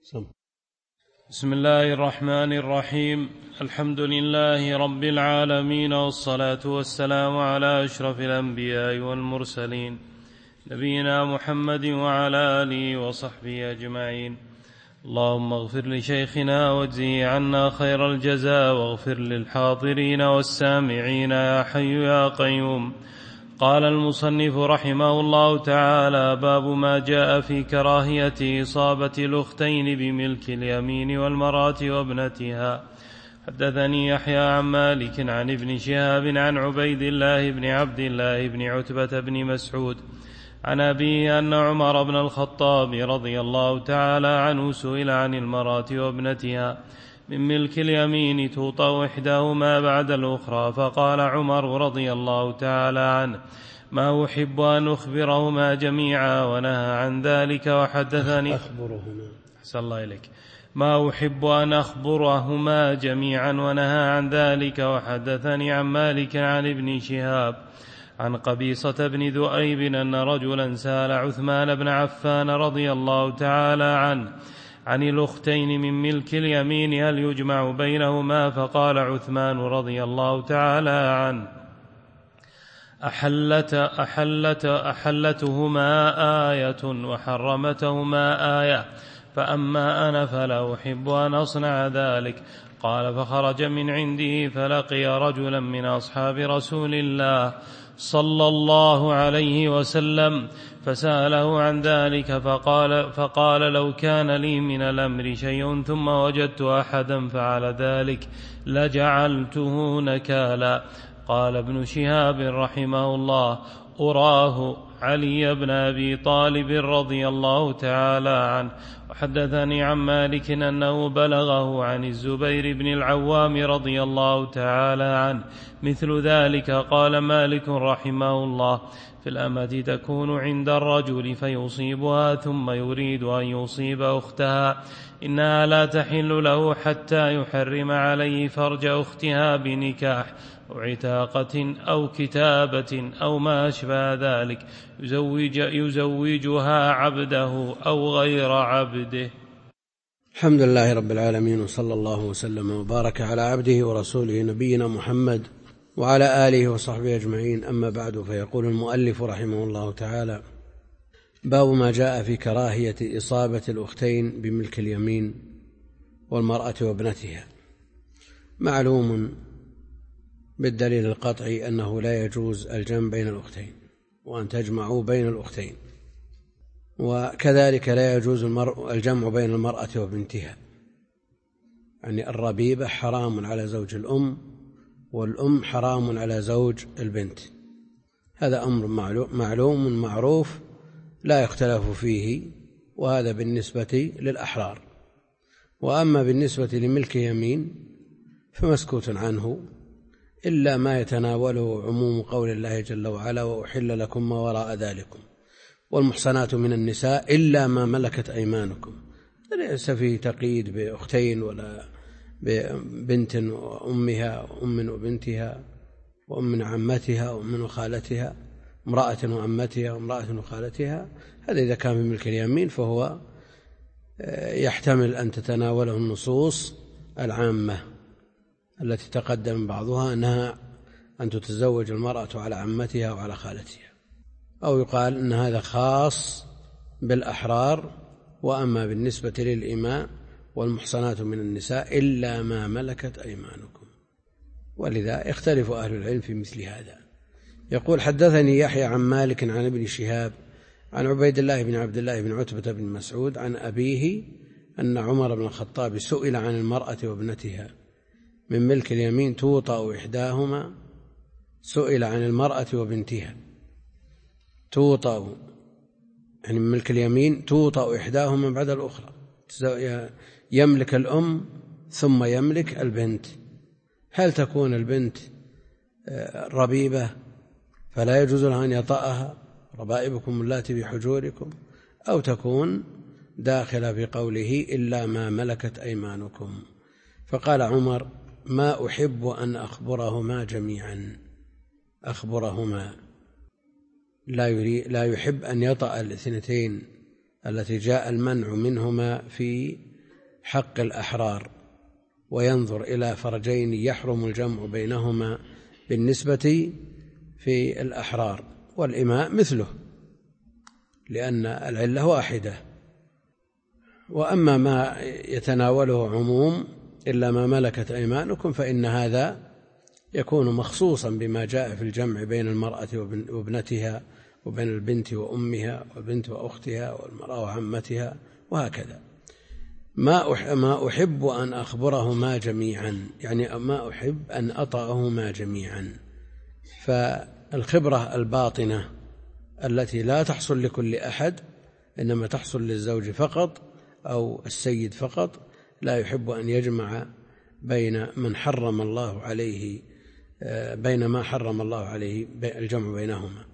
بسم الله الرحمن الرحيم. الحمد لله رب العالمين، والصلاة والسلام على أشرف الأنبياء والمرسلين، نبينا محمد وعلى آله وصحبه أجمعين. اللهم اغفر لشيخنا واجزه عنا خير الجزاء، واغفر للحاضرين والسامعين يا حي يا قيوم. قال المصنف رحمه الله تعالى: باب ما جاء في كراهية إصابة الأختين بملك اليمين والمرأة وابنتها. حدثني يحيى عن مالك عن ابن شهاب عن عبيد الله بن عبد الله بن عتبة بن مسعود عن أبيه أن عمر بن الخطاب رضي الله تعالى عنه سئل عن المرأة وابنتها من ملك اليمين توطأ إحداهما بعد الأخرى، فقال عمر رضي الله تعالى عنه: ما أحب أن أخبرهما جميعا ونهى عن ذلك. وحدثني ما أحب أن أخبرهما جميعا ونهى عن ذلك. وحدثني عن مالك عن ابن شهاب عن قبيصة بن ذؤيب أن رجلا سأل عثمان بن عفان رضي الله تعالى عنه عن الأختين من ملك اليمين هل يجمع بينهما؟ فقال عثمان رضي الله تعالى عنه: أحلتهما آية وحرمتهما آية، فأما أنا فلا أحب أن أصنع ذلك. قال: فخرج من عنده فلقي رجلا من أصحاب رسول الله صلى الله عليه وسلم فسأله عن ذلك، فقال: لو كان لي من الأمر شيء ثم وجدت أحدا فعل ذلك لجعلته نكالا. قال ابن شهاب رحمه الله: أراه علي بن أبي طالب رضي الله تعالى عنه. وحدثني عن مالك أنه بلغه عن الزبير بن العوام رضي الله تعالى عنه مثل ذلك. قال مالك رحمه الله: في الأمة تكون عند الرجل فيصيبها ثم يريد أن يصيب أختها، إنها لا تحل له حتى يحرم عليه فرج أختها بنكاح أو عتاقة أو كتابة أو ما أشبه ذلك، يزوجها عبده أو غير عبده. الحمد لله رب العالمين، وصلى الله وسلم وبارك على عبده ورسوله نبينا محمد وعلى آله وصحبه أجمعين. أما بعد، فيقول المؤلف رحمه الله تعالى: باب ما جاء في كراهية إصابة الأختين بملك اليمين والمرأة وابنتها. معلوم بالدليل القطعي أنه لا يجوز الجمع بين الأختين وأن تجمعوا بين الأختين، وكذلك لا يجوز الجمع بين المرأة وبنتها، يعني الربيبة حرام على زوج الأم، والأم حرام على زوج البنت. هذا أمر معلوم معروف لا يختلف فيه، وهذا بالنسبة للأحرار. وأما بالنسبة لملك يمين فمسكوت عنه، إلا ما يتناوله عموم قول الله جل وعلا: وأحل لكم ما وراء ذلكم والمحصنات من النساء إلا ما ملكت أيمانكم. ليس فيه تقييد بأختين ولا ببنت وأمها وأم وبنتها وأم عمتها وأم وخالتها، امرأة وعمتها وامرأة وخالتها. هذا إذا كان من ملك اليمين فهو يحتمل أن تتناوله النصوص العامة التي تقدم بعضها أنها أن تتزوج المرأة على عمتها وعلى خالتها، أو يقال أن هذا خاص بالأحرار. وأما بالنسبة للإماء والمحصنات من النساء إلا ما ملكت أيمانكم. ولذا اختلف أهل العلم في مثل هذا. يقول: حدثني يحيى عن مالك عن ابن شهاب عن عبيد الله بن عبد الله بن عتبة بن مسعود عن أبيه أن عمر بن الخطاب سئل عن المرأة وابنتها من ملك اليمين توطأ إحداهما. سئل عن المرأة وبنتها توطأ، يعني من ملك اليمين توطأ إحداهما بعد الأخرى، يملك الأم ثم يملك البنت. هل تكون البنت ربيبة فلا يجوز لها أن يطأها، ربائبكم اللاتي بحجوركم، أو تكون داخلة بقوله إلا ما ملكت أيمانكم؟ فقال عمر: ما أحب أن أخبرهما جميعا. أخبرهما، لا يحب أن يطأ الاثنتين التي جاء المنع منهما في حق الأحرار وينظر إلى فرجين يحرم الجمع بينهما بالنسبة في الأحرار، والإماء مثله لأن العلة واحدة. وأما ما يتناوله عموم إلا ما ملكت أيمانكم فإن هذا يكون مخصوصا بما جاء في الجمع بين المرأة وابنتها وبين البنت وأمها والبنت وأختها والمرأة وعمتها وهكذا. ما أحب أن أخبرهما جميعا، يعني ما أحب أن أطأهما جميعا. فالخبرة الباطنة التي لا تحصل لكل أحد إنما تحصل للزوج فقط أو السيد فقط، لا يحب أن يجمع بين من حرم الله عليه بين ما حرم الله عليه الجمع بينهما.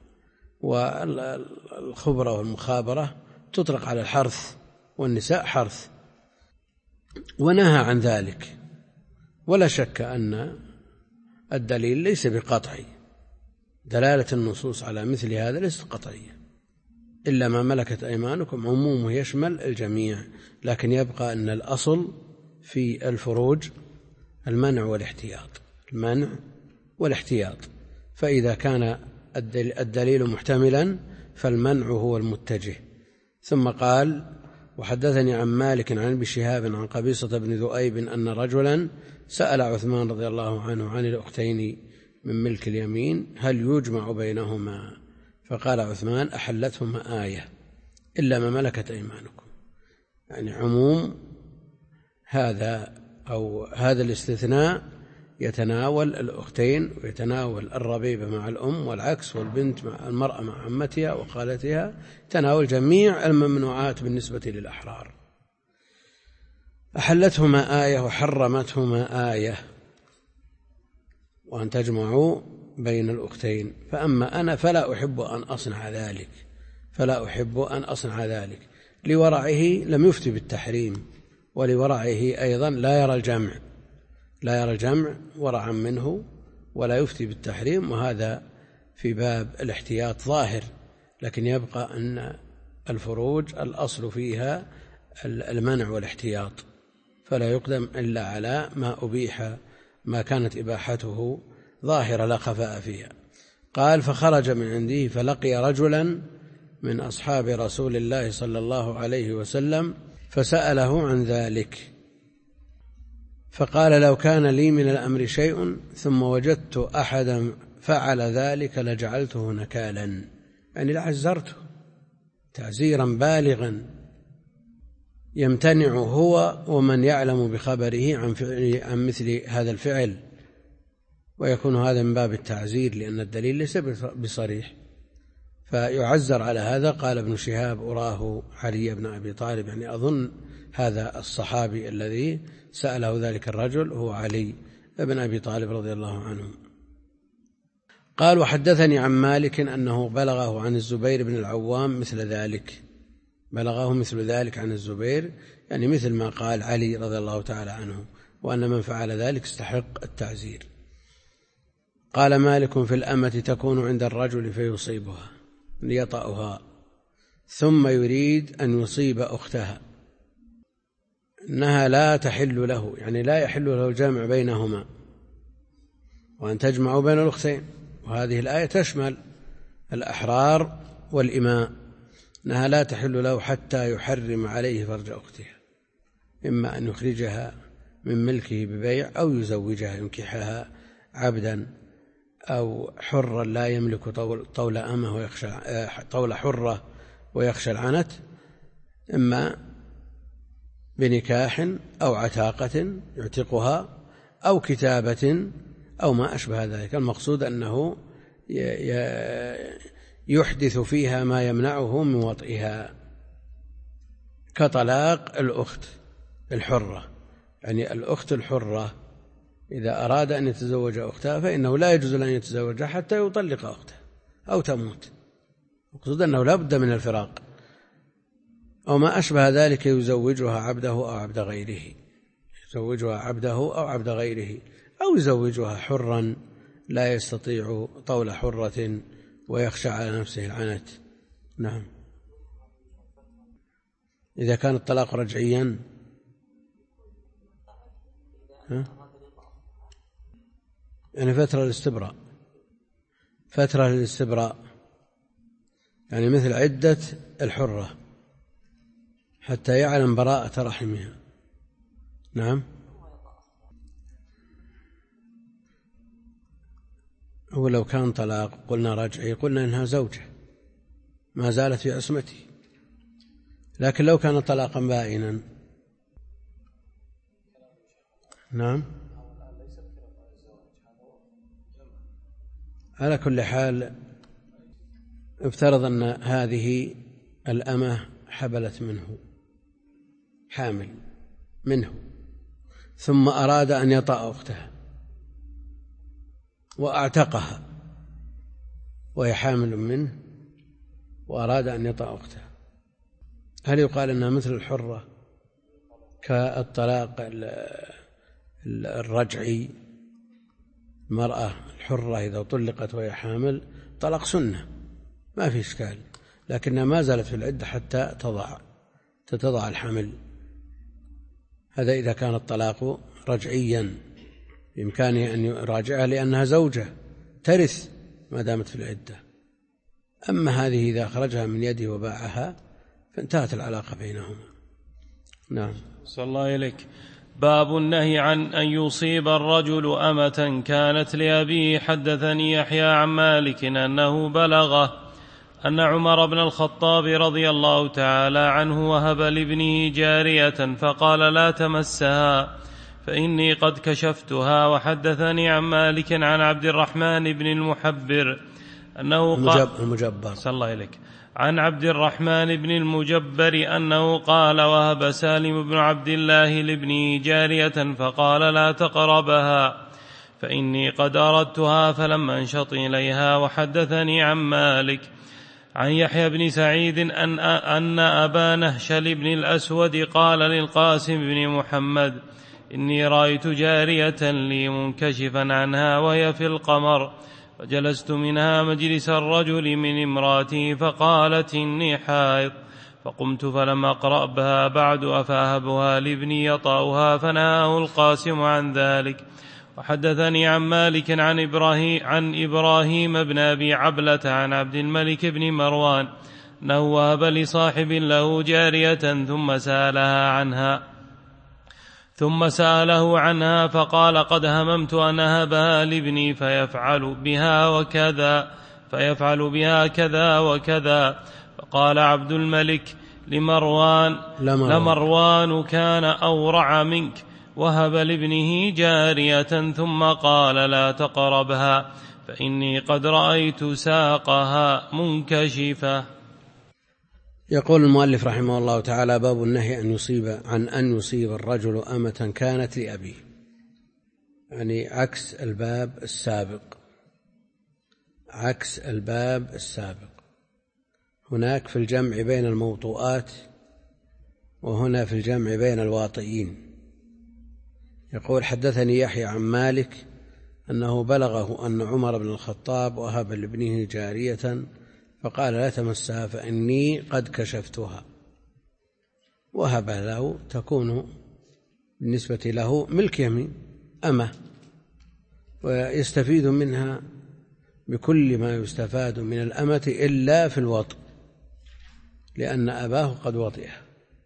والخبرة والمخابرة تطلق على الحرث، والنساء حرث، ونهى عن ذلك. ولا شك أن الدليل ليس بقطعي، دلالة النصوص على مثل هذا ليست قطعية، إلا ما ملكت أيمانكم عمومه يشمل الجميع، لكن يبقى أن الأصل في الفروج المنع والاحتياط، المنع والاحتياط. فإذا كان الدليل محتملا فالمنع هو المتجه. ثم قال: وحدثني عن مالك عن ابن شهاب عن قبيصة بن ذؤيب أن رجلا سأل عثمان رضي الله عنه عن الأختين من ملك اليمين هل يجمع بينهما، فقال عثمان: أحلتهما آية إلا ما ملكت أيمانكم. يعني عموم هذا أو هذا الاستثناء يتناول الأختين ويتناول الربيبة مع الأم، والعكس، والبنت مع المرأة مع عمتها وخالتها، تناول جميع الممنوعات بالنسبة للأحرار. أحلتهما آية وحرمتهما آية، وأن تجمعوا بين الأختين. فأما أنا فلا أحب أن أصنع ذلك، لورعه لم يفتي بالتحريم، ولورعه أيضا لا يرى الجمع ورعا منه، ولا يفتي بالتحريم، وهذا في باب الاحتياط ظاهر. لكن يبقى أن الفروج الأصل فيها المنع والاحتياط، فلا يقدم إلا على ما أبيح، ما كانت إباحته ظاهرة لا خفاء فيها. قال: فخرج من عنده فلقي رجلا من أصحاب رسول الله صلى الله عليه وسلم فسأله عن ذلك، فقال: لو كان لي من الأمر شيء ثم وجدت أحدا فعل ذلك لجعلته نكالا، يعني لعزرته تعزيرا بالغا يمتنع هو ومن يعلم بخبره عن مثل هذا الفعل، ويكون هذا من باب التعزير لأن الدليل ليس بصريح، فيعزر على هذا. قال ابن شهاب: أراه علي بن أبي طالب، يعني أظن هذا الصحابي الذي سأله ذلك الرجل هو علي بن أبي طالب رضي الله عنه. قال: وحدثني عن مالك أنه بلغه عن الزبير بن العوام مثل ذلك، بلغه مثل ذلك عن الزبير، يعني مثل ما قال علي رضي الله تعالى عنه، وأن من فعل ذلك استحق التعزير. قال مالك: في الأمة تكون عند الرجل فيصيبها ليطأها ثم يريد أن يصيب أختها، إنها لا تحل له، يعني لا يحل له الجمع بينهما، وأن تجمعوا بين الأختين. وهذه الآية تشمل الأحرار والإماء، إنها لا تحل له حتى يحرم عليه فرج أختها، إما أن يخرجها من ملكه ببيع أو يزوجها، ينكحها عبدا أو حرا لا يملك طول أمه ويخشى طول حرة ويخشى العنت، إما بنكاح أو عتاقة يعتقها أو كتابة أو ما أشبه ذلك. المقصود أنه يحدث فيها ما يمنعه من وطئها، كطلاق الأخت الحرة، يعني الأخت الحرة إذا أراد أن يتزوج أختها فإنه لا يجوز أن يتزوجها حتى يطلق أختها أو تموت، المقصود أنه لا بد من الفراق، أو ما أشبه ذلك يزوجها عبده أو عبد غيره، يزوجها عبده أو عبد غيره، أو يزوجها حرا لا يستطيع طول حرة ويخشى على نفسه العنت. نعم، إذا كان الطلاق رجعيا يعني فترة للاستبراء يعني مثل عدة الحرة حتى يعلم براءة رحمها. نعم. هو لو كان طلاق قلنا رجعي قلنا إنها زوجة ما زالت في عصمته، لكن لو كان طلاقا بائنا. نعم. على كل حال افترض أن هذه الأمة حبلت منه، حامل منه، ثم أراد أن يطأ أختها وأعتقها وهي حامل منه وأراد أن يطأ أختها، هل يقال أنها مثل الحرة كالطلاق الرجعي؟ المرأة الحرة إذا طلقت وهي حامل طلاق سنة ما في إشكال، لكنها ما زالت في العدة حتى تتضع الحمل. هذا إذا كان الطلاق رجعيا بإمكانه أن يراجعها لأنها زوجة ترث ما دامت في العدة. أما هذه إذا خرجها من يده وباعها فانتهت العلاقة بينهما. نعم. صلى الله إليك. باب النهي عن أن يصيب الرجل أمة كانت لأبيه. حدثني يحيى عن مالك أنه بلغه أن عمر بن الخطاب رضي الله تعالى عنه وهب لابنه جارية فقال لا تمسها فإني قد كشفتها. وحدثني عن مالك عن عبد الرحمن بن المحبر أنه قال المجبر صلى الله عليك عن عبد الرحمن بن المجبر أنه قال وهب سالم بن عبد الله لابنه جارية فقال لا تقربها فإني قد أردتها فلم أنشط إليها. وحدثني عن مالك عن يحيى بن سعيد أن أبا نهشل بن الأسود قال للقاسم بن محمد إني رأيت جارية لي منكشفا عنها وهي في القمر فجلست منها مجلس الرجل من امراته فقالت إني حائض فقمت فلم أقرأبها بعد أفاهبها لابني يطأها فنهاه القاسم عن ذلك. وحدثني عن مالك عن إبراهيم بن أبي عبلة عن عبد الملك بن مروان أنه وهب لصاحب له جارية ثم سأله عنها فقال قد هممت أن أهبها لابني فيفعل بها كذا وكذا. فقال عبد الملك لمروان كان أورع منك وهب لابنه جارية ثم قال لا تقربها فإني قد رأيت ساقها منكشفة. يقول المؤلف رحمه الله تعالى باب النهي عن أن يصيب الرجل أمة كانت لأبيه، يعني عكس الباب السابق. هناك في الجمع بين الموطوءات وهنا في الجمع بين الواطئين. يقول حدثني يحيى عن مالك أنه بلغه أن عمر بن الخطاب وهب لابنه جارية فقال لا تمسها فإني قد كشفتها. وهب له تكون بالنسبة له ملك يمين أمة، ويستفيد منها بكل ما يستفاد من الأمة إلا في الوطء لأن أباه قد وطئها،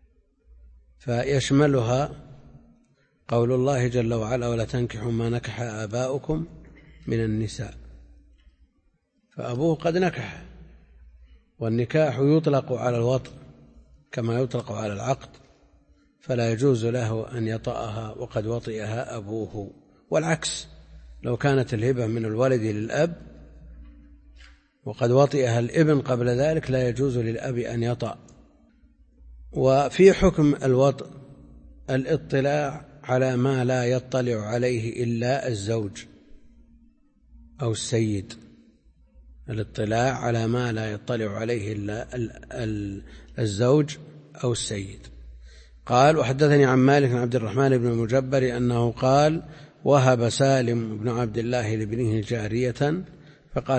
فيشملها قول الله جل وعلا ولا تنكحوا ما نكح آباؤكم من النساء، فأبوه قد نكح، والنكاح يطلق على الوطء كما يطلق على العقد، فلا يجوز له أن يطأها وقد وطئها أبوه. والعكس لو كانت الهبة من الولد للأب وقد وطئها الابن قبل ذلك لا يجوز للأب أن يطأ. وفي حكم الوطء الاطلاع على ما لا يطلع عليه إلا الزوج أو السيد، الاطلاع على ما لا يطلع عليه إلا الزوج أو السيد. قال وحدثني عن مالك عن عبد الرحمن بن المجبر أنه قال وهب سالم بن عبد الله لابنه جارية فقال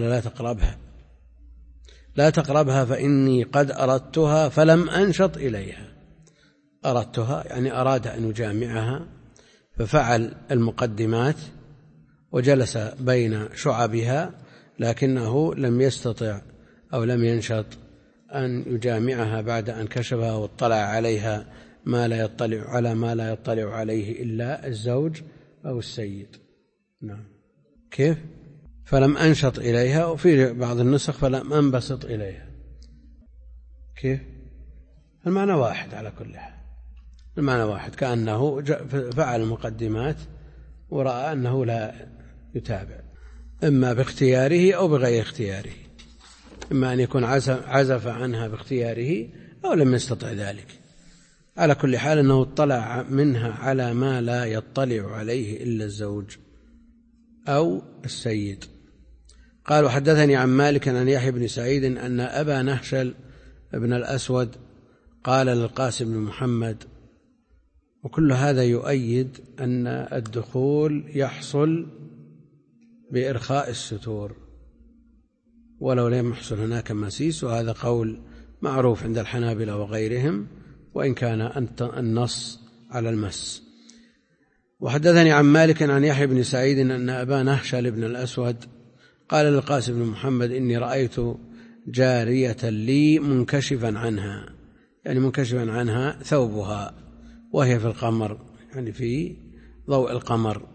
لا تقربها فإني قد أردتها فلم أنشط إليها. أردتها يعني أراد أن يجامعها ففعل المقدمات وجلس بين شعبها، لكنه لم يستطع أو لم ينشط أن يجامعها بعد أن كشفها واطلع عليها ما لا يطلع عليه إلا الزوج أو السيد. نعم. كيف؟ فلم أنشط إليها، وفي بعض النسخ فلم أنبسط إليها. كيف؟ المعنى واحد على كل حال، المعنى واحد، كأنه فعل المقدمات ورأى أنه لا يتابع، إما باختياره أو بغير اختياره، إما أن يكون عزف عنها باختياره أو لم يستطع ذلك. على كل حال أنه اطلع منها على ما لا يطلع عليه إلا الزوج أو السيد. قال: وحدثني عن مالك عن يحيى بن سعيد أن أبا نهشل بن الأسود قال للقاسم بن محمد. وكل هذا يؤيد أن الدخول يحصل بإرخاء الستور ولو لم يحصل هناك مسيس، وهذا قول معروف عند الحنابلة وغيرهم، وإن كان النص على المس. وحدثني عن مالك عن يحيى بن سعيد أن أبا نهشل بن الأسود قال للقاسم بن محمد: إني رأيت جارية لي منكشفا عنها، يعني منكشفا عنها ثوبها وهي في القمر، يعني في ضوء القمر،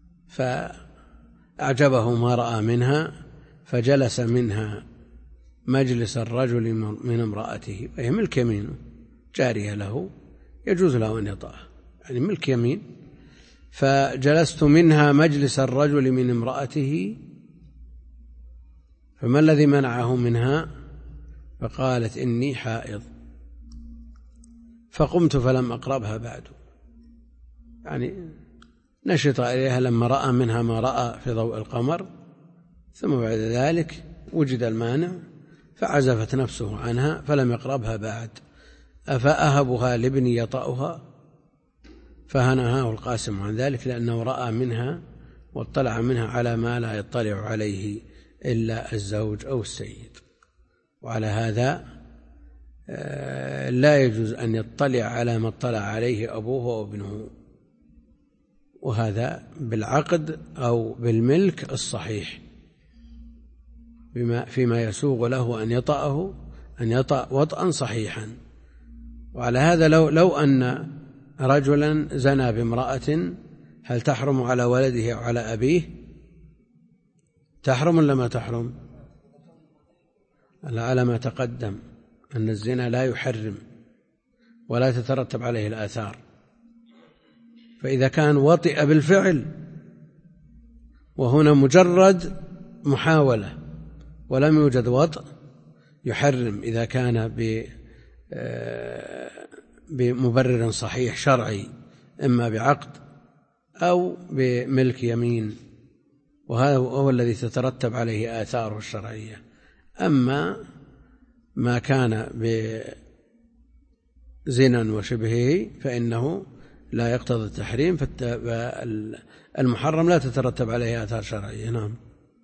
فأعجبه ما رأى منها فجلس منها مجلس الرجل من امرأته، وهي ملك يمينه، جارية له يجوز له أن يطأها، يعني ملك يمين. فجلست منها مجلس الرجل من امرأته، فما الذي منعه منها؟ فقالت: إني حائض. فقمت فلم أقربها بعد، يعني نشط إليها لما رأى منها ما رأى في ضوء القمر، ثم بعد ذلك وجد المانع فعزفت نفسه عنها فلم يقربها بعد. أفأهبها لابني يطأها؟ فهنهاه القاسم عن ذلك، لأنه رأى منها واطلع منها على ما لا يطلع عليه إلا الزوج أو السيد. وعلى هذا لا يجوز أن يطلع على ما اطلع عليه أبوه وابنه، وهذا بالعقد أو بالملك الصحيح، فيما يسوغ له أن يطأ وطئا صحيحا. وعلى هذا لو أن رجلا زنى بامرأة، هل تحرم على ولده أو على أبيه؟ تحرم ولا ما تحرم؟ على ما تقدم أن الزنا لا يحرم ولا تترتب عليه الآثار، فإذا كان وطئ بالفعل وهنا مجرد محاولة ولم يوجد وطئ يحرم، إذا كان بمبرر صحيح شرعي، إما بعقد أو بملك يمين، وهذا هو الذي تترتب عليه آثاره الشرعية. أما ما كان بزنا وشبهه فإنه لا يقتضي التحريم، فالمحرم لا تترتب عليه آثار شرعية. نعم.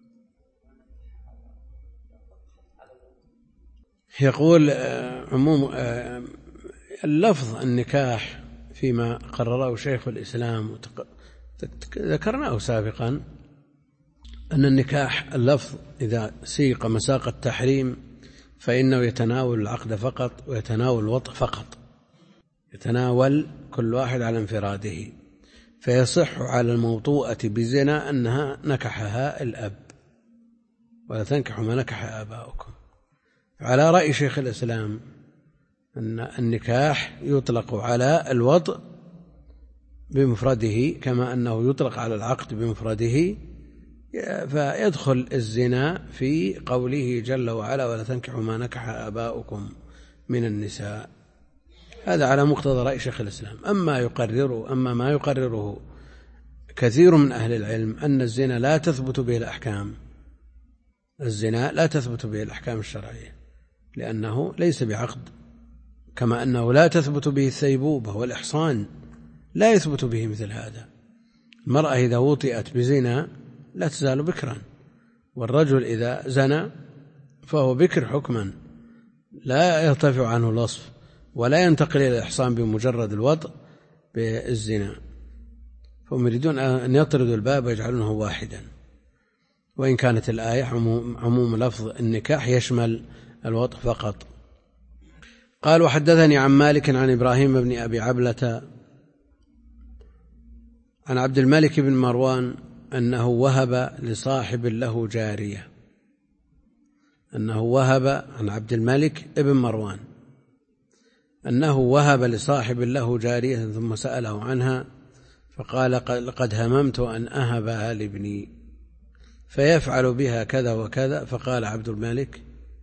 يقول عموم اللفظ النكاح فيما قرره شيخ الإسلام ذكرناه سابقا، أن النكاح اللفظ إذا سيق مساق التحريم فإنه يتناول العقد فقط ويتناول الوطء فقط، يتناول كل واحد على انفراده، فيصح على الموطوءة بزنا أنها نكحها الأب، ولا تنكحوا ما نكح آباؤكم. على رأي شيخ الإسلام أن النكاح يطلق على الوطء بمفرده كما أنه يطلق على العقد بمفرده، فيدخل الزنا في قوله جل وعلا: ولا تنكحوا ما نكح آباؤكم من النساء. هذا على مقتضى رأي شيخ الإسلام. أما ما يقرره كثير من أهل العلم أن الزنا لا تثبت به الأحكام، الزنا لا تثبت به الأحكام الشرعية، لأنه ليس بعقد، كما أنه لا تثبت به الثيبوبة والإحصان، لا يثبت به مثل هذا. المرأة إذا وطئت بزنا لا تزال بكرا، والرجل إذا زنى فهو بكر حكما، لا يرتفع عنه الوصف ولا ينتقل إلى الإحصان بمجرد الوطء بالزنا. فهم يريدون أن يطردوا الباب ويجعلونه واحدا، وإن كانت الآية عموم لفظ النكاح يشمل الوطء فقط. قال وحدثني عن مالك عن إبراهيم بن أبي عبلة عن عبد الملك بن مروان أنه وهب لصاحب له جارية، أنه وهب عن عبد الملك بن مروان أنه وهب لصاحب له جارية ثم سأله عنها فقال قد هممت أن أهبها لابني فيفعل بها كذا وكذا. فقال عبد الملك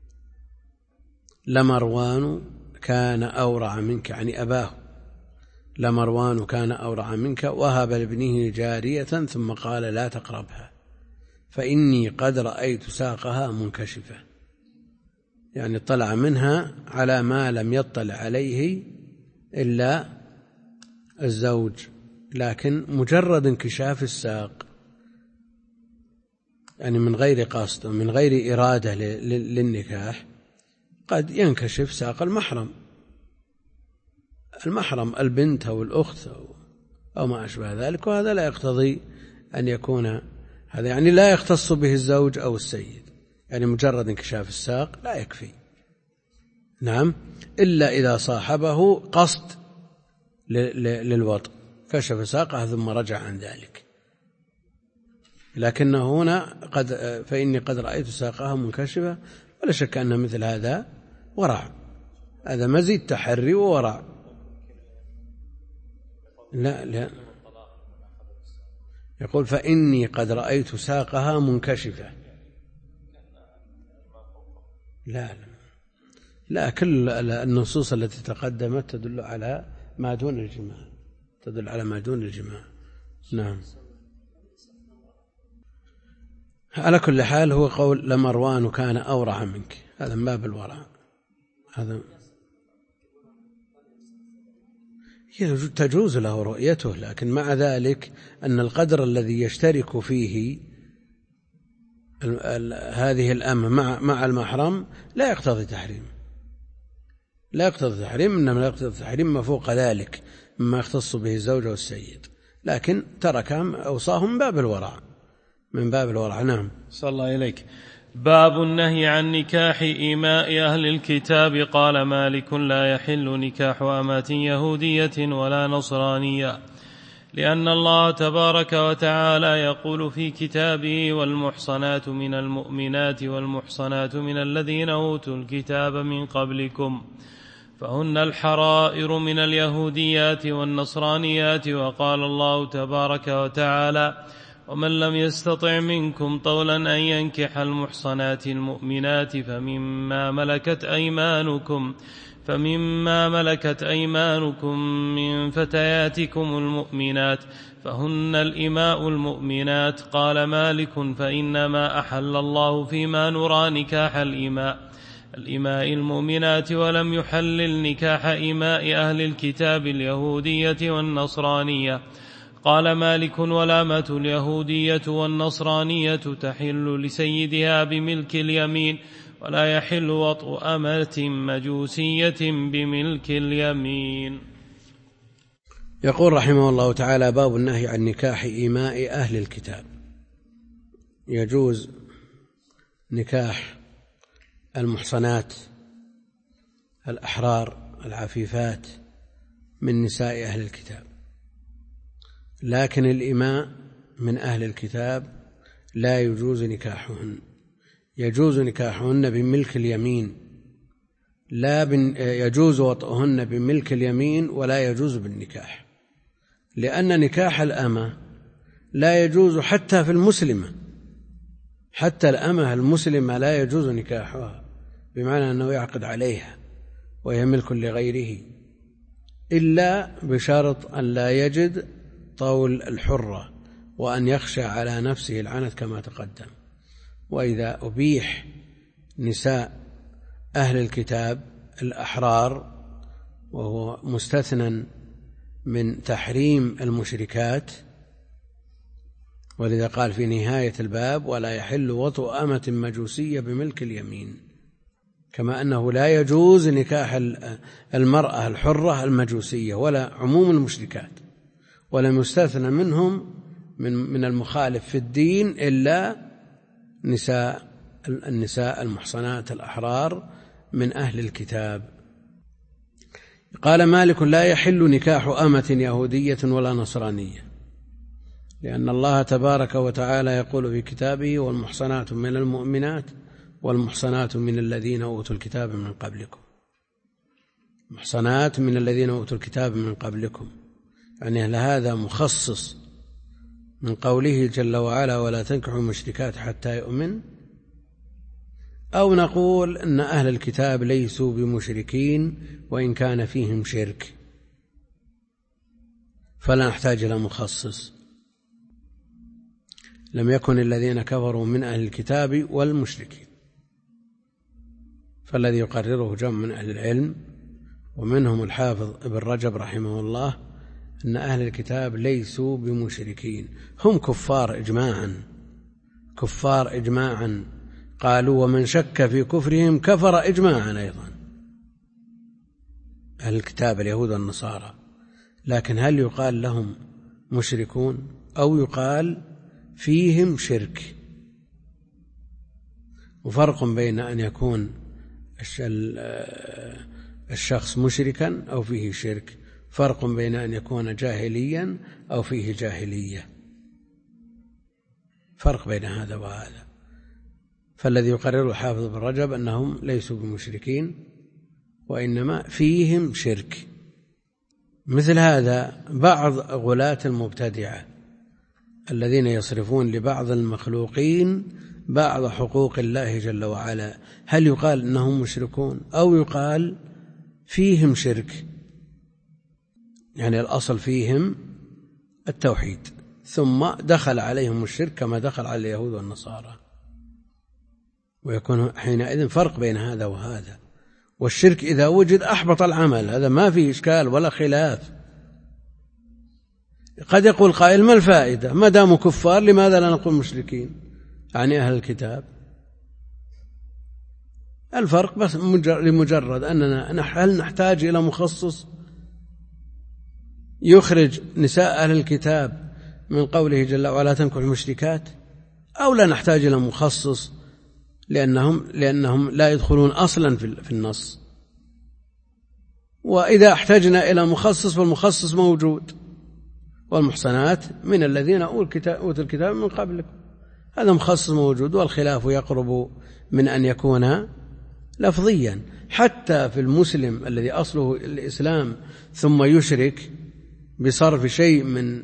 لمروان كان أورع منك، يعني أباه لمروان كان أورع منك، وهب لابنه جارية ثم قال لا تقربها فإني قد رأيت ساقها منكشفة، يعني اطلع منها على ما لم يطلع عليه إلا الزوج، لكن مجرد انكشاف الساق يعني من غير قصد ومن غير إرادة للنكاح قد ينكشف ساق المحرم البنت أو الأخت أو ما أشبه ذلك، وهذا لا يقتضي أن يكون هذا، يعني لا يختص به الزوج أو السيد، يعني مجرد انكشاف الساق لا يكفي. نعم، إلا إذا صاحبه قصد للوطء كشف ساقه ثم رجع عن ذلك، لكنه هنا فإني قد رأيت ساقها منكشفة، ولا شك أن مثل هذا ورع، هذا مزيد تحري وورع. لا يقول فإني قد رأيت ساقها منكشفة، لا كل النصوص التي تقدمت تدل على ما دون الجماع، نعم. على كل حال هو قول لمروان كان أورع منك، هذا من باب الورع، هذا تجوز له رؤيته، لكن مع ذلك أن القدر الذي يشترك فيه هذه الأمة مع المحرم لا يقتضي تحريم، إنما لا يقتضي تحريم ما فوق ذلك مما يختص به الزوج والسيد، لكن ترك أوصاهم من باب الورع. نعم. صلى الله إليك. باب النهي عن نكاح إيماء أهل الكتاب. قال مالك لا يحل نكاح أمة يهودية ولا نصرانية، لأن الله تبارك وتعالى يقول في كتابه والمحصنات من المؤمنات والمحصنات من الذين أوتوا الكتاب من قبلكم فهن الحرائر من اليهوديات والنصرانيات. وقال الله تبارك وتعالى ومن لم يستطع منكم طولا أن ينكح المحصنات المؤمنات فمما ملكت أيمانكم من فتياتكم المؤمنات فهن الإماء المؤمنات. قال مالك فإنما أحل الله فيما نرى نكاح الإماء المؤمنات، ولم يحلل نكاح إماء أهل الكتاب اليهودية والنصرانية. قال مالك والأمة اليهودية والنصرانية تحل لسيدها بملك اليمين، ولا يحل وطء أمة مجوسية بملك اليمين. يقول رحمه الله تعالى باب النهي عن نكاح إيماء أهل الكتاب. يجوز نكاح المحصنات الأحرار العفيفات من نساء أهل الكتاب، لكن الإماء من أهل الكتاب لا يجوز نكاحهن. يجوز نكاحهن بملك اليمين، يجوز وطئهن بملك اليمين ولا يجوز بالنكاح، لأن نكاح الأمة لا يجوز حتى في المسلمة، حتى الأمة المسلمة لا يجوز نكاحها، بمعنى أنه يعقد عليها وهي ملك لغيره، إلا بشرط أن لا يجد طول الحرة وأن يخشى على نفسه العنت كما تقدم. وإذا أبيح نساء أهل الكتاب الأحرار، وهو مستثنى من تحريم المشركات، ولذا قال في نهاية الباب ولا يحل وطء أمة مجوسية بملك اليمين، كما أنه لا يجوز نكاح المرأة الحرة المجوسية ولا عموم المشركات، ولم يستثنى منهم من المخالف في الدين إلا النساء المحصنات الأحرار من أهل الكتاب. قال مالك: لا يحل نكاح أمة يهودية ولا نصرانية، لأن الله تبارك وتعالى يقول في كتابه: والمحصنات من المؤمنات والمحصنات من الذين أوتوا الكتاب من قبلكم. محصنات من الذين أوتوا الكتاب من قبلكم، يعني هذا مخصص من قوله جل وعلا: ولا تنكحوا المشركات حتى يؤمن، أو نقول أن أهل الكتاب ليسوا بمشركين وإن كان فيهم شرك، فلا نحتاج إلى مخصص. لم يكن الذين كفروا من أهل الكتاب والمشركين. فالذي يقرره جمع من أهل العلم ومنهم الحافظ ابن رجب رحمه الله أن أهل الكتاب ليسوا بمشركين، هم كفار إجماعا، قالوا: ومن شك في كفرهم كفر إجماعا أيضا، أهل الكتاب اليهود والنصارى. لكن هل يقال لهم مشركون أو يقال فيهم شرك؟ وفرق بين أن يكون الشخص مشركا أو فيه شرك، فرق بين أن يكون جاهليا أو فيه جاهلية، فرق بين هذا وهذا. فالذي يقرر الحافظ بن رجب أنهم ليسوا بمشركين وإنما فيهم شرك. مثل هذا بعض غلاة المبتدعة الذين يصرفون لبعض المخلوقين بعض حقوق الله جل وعلا، هل يقال إنهم مشركون أو يقال فيهم شرك؟ يعني الأصل فيهم التوحيد، ثم دخل عليهم الشرك كما دخل على اليهود والنصارى، ويكون حينئذ فرق بين هذا وهذا. والشرك إذا وجد أحبط العمل، هذا ما فيه إشكال ولا خلاف. قد يقول قائل: ما الفائدة ما داموا كفار لماذا لا نقول مشركين يعني أهل الكتاب؟ الفرق بس لمجرد أننا هل نحتاج إلى مخصص يخرج نساء أهل الكتاب من قوله جل وعلا تنكحوا المشركات، أو لا نحتاج إلى مخصص لأنهم لا يدخلون أصلا في النص. وإذا احتجنا إلى مخصص فالمخصص موجود: والمحصنات من الذين أوتوا الكتاب من قبلكم، هذا مخصص موجود. والخلاف يقرب من أن يكون لفظيا. حتى في المسلم الذي أصله الإسلام ثم يشرك بصرف شيء من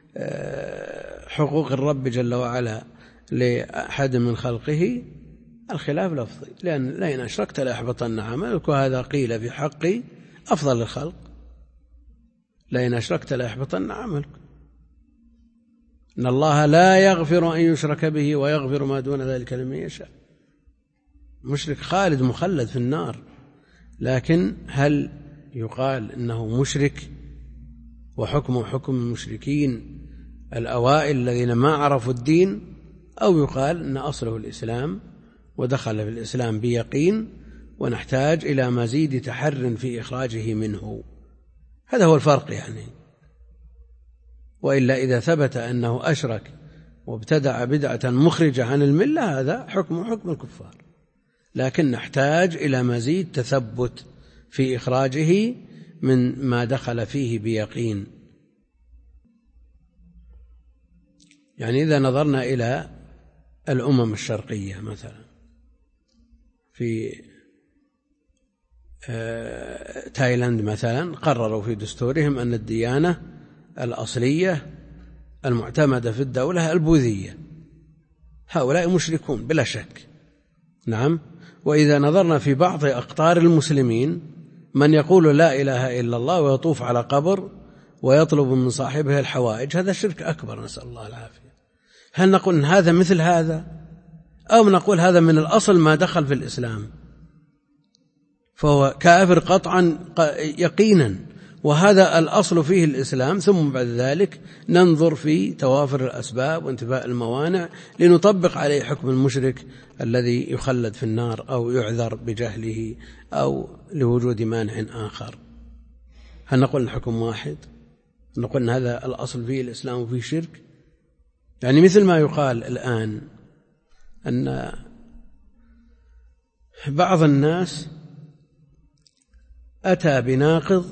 حقوق الرب جل وعلا لأحد من خلقه، الخلاف لفظي، لأن أشركت لأحبطن عملك، وهذا قيل في حق أفضل الخلق: لئن أشركت لأحبطن عملك. إن الله لا يغفر أن يشرك به ويغفر ما دون ذلك لمن يشاء. مشرك خالد مخلد في النار. لكن هل يقال إنه مشرك وحكمه حكم المشركين الأوائل الذين ما عرفوا الدين، أو يقال إن أصله الإسلام ودخل في الإسلام بيقين ونحتاج إلى مزيد تحر في إخراجه منه؟ هذا هو الفرق يعني. وإلا إذا ثبت أنه أشرك وابتدع بدعة مخرجة عن الملة، هذا حكم الكفار. لكن نحتاج إلى مزيد تثبت في إخراجه من ما دخل فيه بيقين. يعني إذا نظرنا إلى الأمم الشرقية مثلا، في تايلاند مثلا، قرروا في دستورهم أن الديانة الأصلية المعتمدة في الدولة البوذية. هؤلاء مشركون بلا شك، نعم. وإذا نظرنا في بعض أقطار المسلمين من يقول لا إله إلا الله ويطوف على قبر ويطلب من صاحبه الحوائج، هذا شرك أكبر، نسأل الله العافية. هل نقول إن هذا مثل هذا، أو نقول هذا من الأصل ما دخل في الإسلام فهو كافر قطعا يقينا، وهذا الأصل فيه الإسلام، ثم بعد ذلك ننظر في توافر الأسباب وانتفاء الموانع لنطبق عليه حكم المشرك الذي يخلد في النار أو يعذر بجهله أو لوجود مانع آخر. هل نقول الحكم واحد؟ نقول أن هذا الأصل فيه الإسلام وفيه شرك؟ يعني مثل ما يقال الآن أن بعض الناس أتى بناقض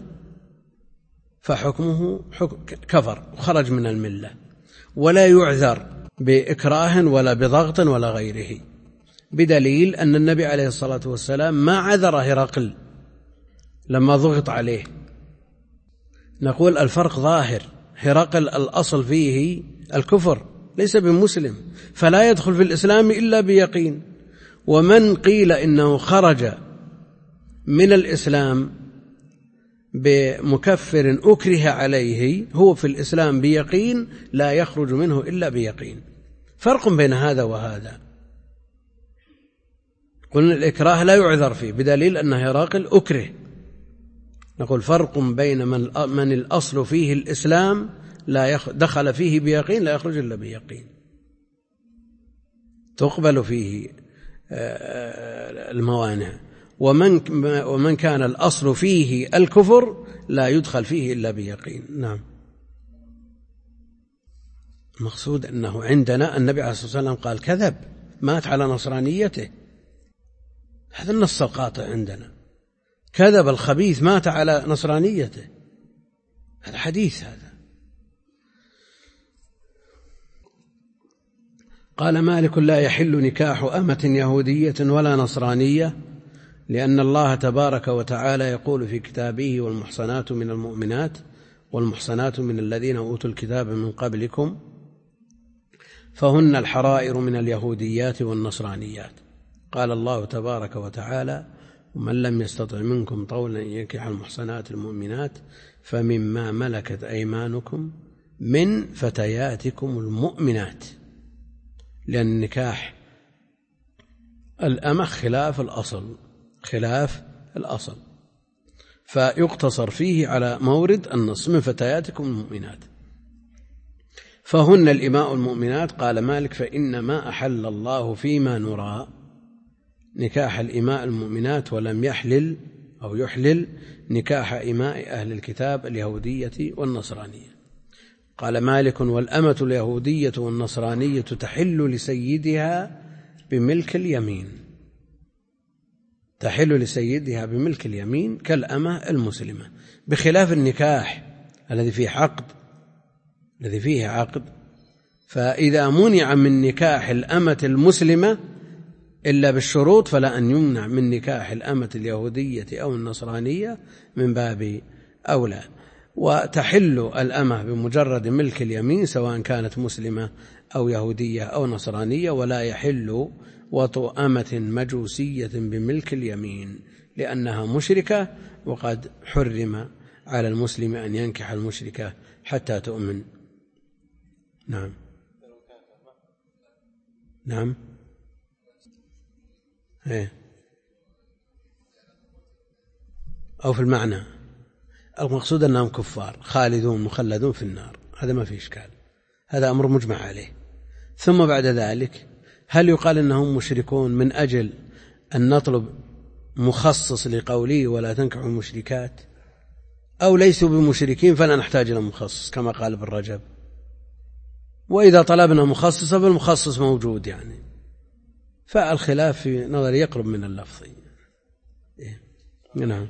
فحكمه كفر وخرج من الملة، ولا يعذر بإكراه ولا بضغط ولا غيره، بدليل أن النبي عليه الصلاة والسلام ما عذر هرقل لما ضغط عليه. نقول الفرق ظاهر، هرقل الأصل فيه الكفر، ليس بمسلم، فلا يدخل في الإسلام إلا بيقين. ومن قيل إنه خرج من الإسلام بمكفر أكره عليه هو في الإسلام بيقين، لا يخرج منه إلا بيقين. فرق بين هذا وهذا. قلنا الإكراه لا يعذر فيه بدليل أن هرقل أكره. نقول فرق بين من الأصل فيه الإسلام لا دخل فيه بيقين لا يخرج إلا بيقين، تقبل فيه الموانع، ومن كان الأصل فيه الكفر لا يدخل فيه إلا بيقين. نعم. المقصود أنه عندنا النبي عليه الصلاة والسلام قال كذب، مات على نصرانيته، هذا النص القاطع عندنا، كذب الخبيث مات على نصرانيته، هذا حديث. هذا قال مالك لا يحل نكاح أمة يهودية ولا نصرانية، لأن الله تبارك وتعالى يقول في كتابه والمحصنات من المؤمنات والمحصنات من الذين أوتوا الكتاب من قبلكم فهن الحرائر من اليهوديات والنصرانيات. قال الله تبارك وتعالى ومن لم يستطع منكم طولا أن ينكح المحصنات المؤمنات فمما ملكت أيمانكم من فتياتكم المؤمنات، لأن نكاح الأمة خلاف الأصل، فيقتصر فيه على مورد النص من فتياتكم المؤمنات. فهن الإماء المؤمنات. قال مالك فإنما أحل الله فيما نرى نكاح الإماء المؤمنات ولم يحلل أو يحلل نكاح إماء أهل الكتاب اليهودية والنصرانية. قال مالك والأمة اليهودية والنصرانية تحل لسيدها بملك اليمين، تحل لسيدها بملك اليمين كالأمة المسلمة، بخلاف النكاح الذي فيه عقد، فإذا منع من نكاح الأمة المسلمة إلا بالشروط فلا أن يمنع من نكاح الأمة اليهودية أو النصرانية من باب أولى. وتحل الأمة بمجرد ملك اليمين سواء كانت مسلمة أو يهودية أو نصرانية، ولا يحل وطء أمة مجوسية بملك اليمين لأنها مشركة، وقد حرم على المسلم أن ينكح المشركة حتى تؤمن. نعم. نعم. أو في المعنى المقصود أنهم كفار خالدون مخلدون في النار، هذا ما فيه إشكال، هذا أمر مجمع عليه. ثم بعد ذلك هل يقال أنهم مشركون من أجل أن نطلب مخصص لقوله ولا تنكحوا المشركات، أو ليسوا بمشركين فلا نحتاج إلى مخصص كما قال ابن رجب؟ وإذا طلبنا مخصصا فالمخصص موجود يعني، فالخلاف في نظري يقرب من اللفظ. نعم.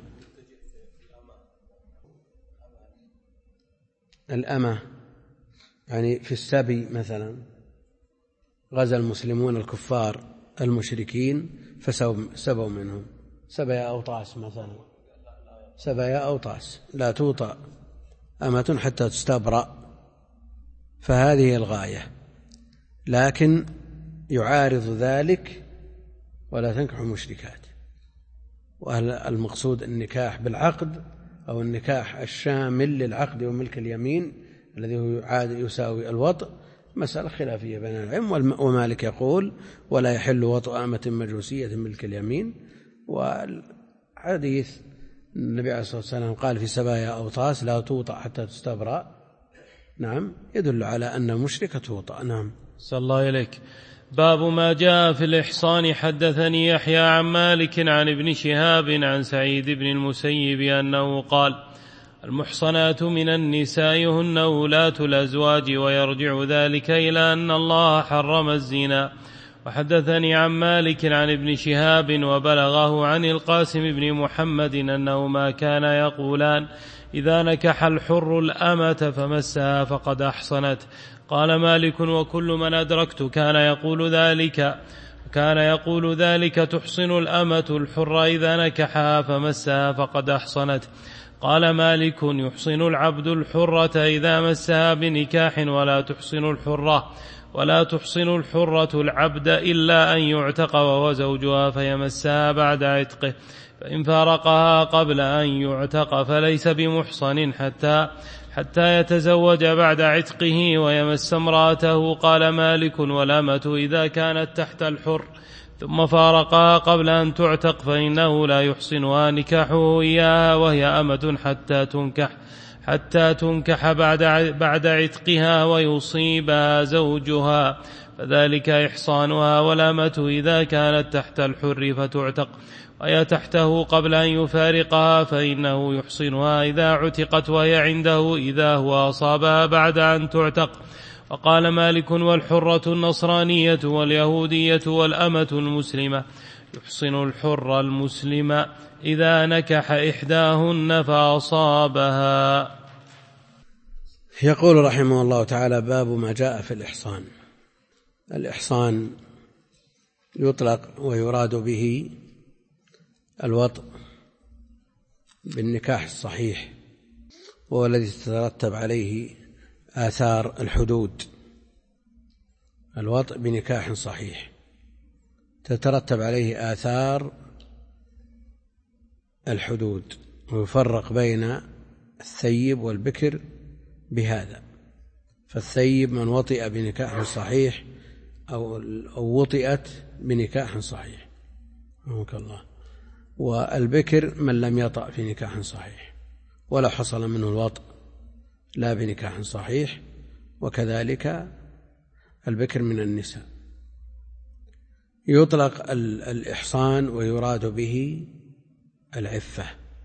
الأمة يعني في السبي مثلا غزا المسلمون الكفار المشركين فسبوا منهم سبايا أوطاس مثلا، سبايا أوطاس لا توطأ أمة حتى تستبرأ، فهذه الغاية. لكن يعارض ذلك ولا تنكحوا المشركات، والمقصود النكاح بالعقد أو النكاح الشامل للعقد وملك اليمين الذي هو يساوي الوطء، مسألة خلافية بين العلم. ومالك يقول ولا يحل وطء أمة مجوسية ملك اليمين، والحديث النبي عليه الصلاة والسلام قال في سبايا أوطاس لا توطأ حتى تستبرأ، نعم، يدل على أن المشركة توطأ. نعم. صلى الله إليك. باب ما جاء في الإحصان. حدثني يحيى عن مالك عن ابن شهاب عن سعيد بن المسيب أنه قال المحصنات من النساء هن أولاة الأزواج، ويرجع ذلك إلى أن الله حرم الزنا. وحدثني عن مالك عن ابن شهاب وبلغه عن القاسم بن محمد أنهما كان يقولان: إذا نكح الحر الأمة فمسها فقد أحصنت. قال مالك: وكل من أدركت كان يقول ذلك تحصن الأمة الحر إذا نكحها فمسها فقد أحصنت. قال مالك: يحصن العبد الحرة إذا مسها بنكاح، ولا تحصن الحرة العبد إلا أن يعتق وهو زوجها فيمسها بعد عتقه، فإن فارقها قبل أن يعتق فليس بمحصن حتى يتزوج بعد عتقه ويمس امرأته. قال مالك: والأمة إذا كانت تحت الحر ثم فارقها قبل أن تعتق فإنه لا يحصنها نكاحه إياها، وهي أمة حتى تنكح بعد عتقها ويصيبها زوجها، فذلك إحصانها. والأمة إذا كانت تحت الحر فتعتق وهي تحته قبل أن يفارقها فإنه يحصنها إذا عتقت وهي عنده إذا هو أصابها بعد أن تعتق. وقال مالك: والحرة النصرانية واليهودية والأمة المسلمة يحصن الحر المسلم إذا نكح إحداهن فأصابها. يقول رحمه الله تعالى: باب ما جاء في الإحصان. الإحصان يطلق ويراد به الوطء بالنكاح الصحيح، وهو الذي تترتب عليه آثار الحدود. الوطء بنكاح صحيح تترتب عليه آثار الحدود، ويفرق بين الثيب والبكر بهذا. فالثيب من وطئ بنكاح صحيح أو وطئت بنكاح صحيح، رحمك الله. والبكر من لم يطأ في نكاح صحيح ولا حصل منه الوطء لا بنكاح صحيح، وكذلك البكر من النساء. يطلق الإحصان ويراد به العفة،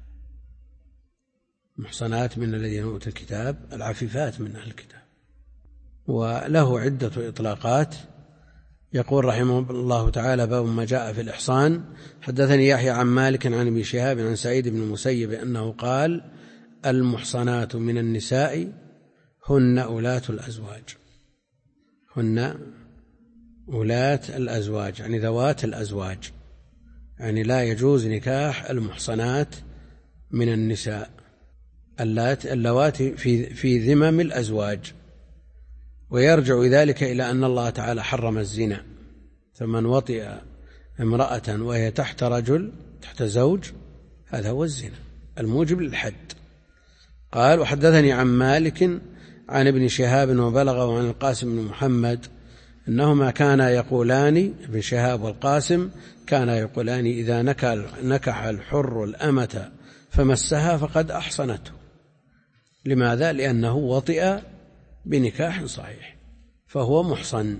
محصنات من الذين أوتوا الكتاب، العفيفات من أهل الكتاب. وله عدة إطلاقات. يقول رحمه الله تعالى: باب ما جاء في الإحصان. حدثني يحيى عن مالك عن ابن شهاب عن سعيد بن المسيب أنه قال: المحصنات من النساء هن أولاة الأزواج. هن أولاة الأزواج يعني ذوات الأزواج، يعني لا يجوز نكاح المحصنات من النساء اللواتي في ذمم الأزواج. ويرجع ذلك إلى أن الله تعالى حرم الزنا، فمن وطئ امرأة وهي تحت رجل تحت زوج هذا هو الزنا الموجب للحد. قال: وحدثني عن مالك عن ابن شهاب وبلغه عن القاسم بن محمد أنهما كانا يقولان، ابن شهاب والقاسم كانا يقولان: إذا نكح الحر الأمة فمسها فقد أحصنته. لماذا؟ لأنه وطئ بنكاح صحيح فهو محصن.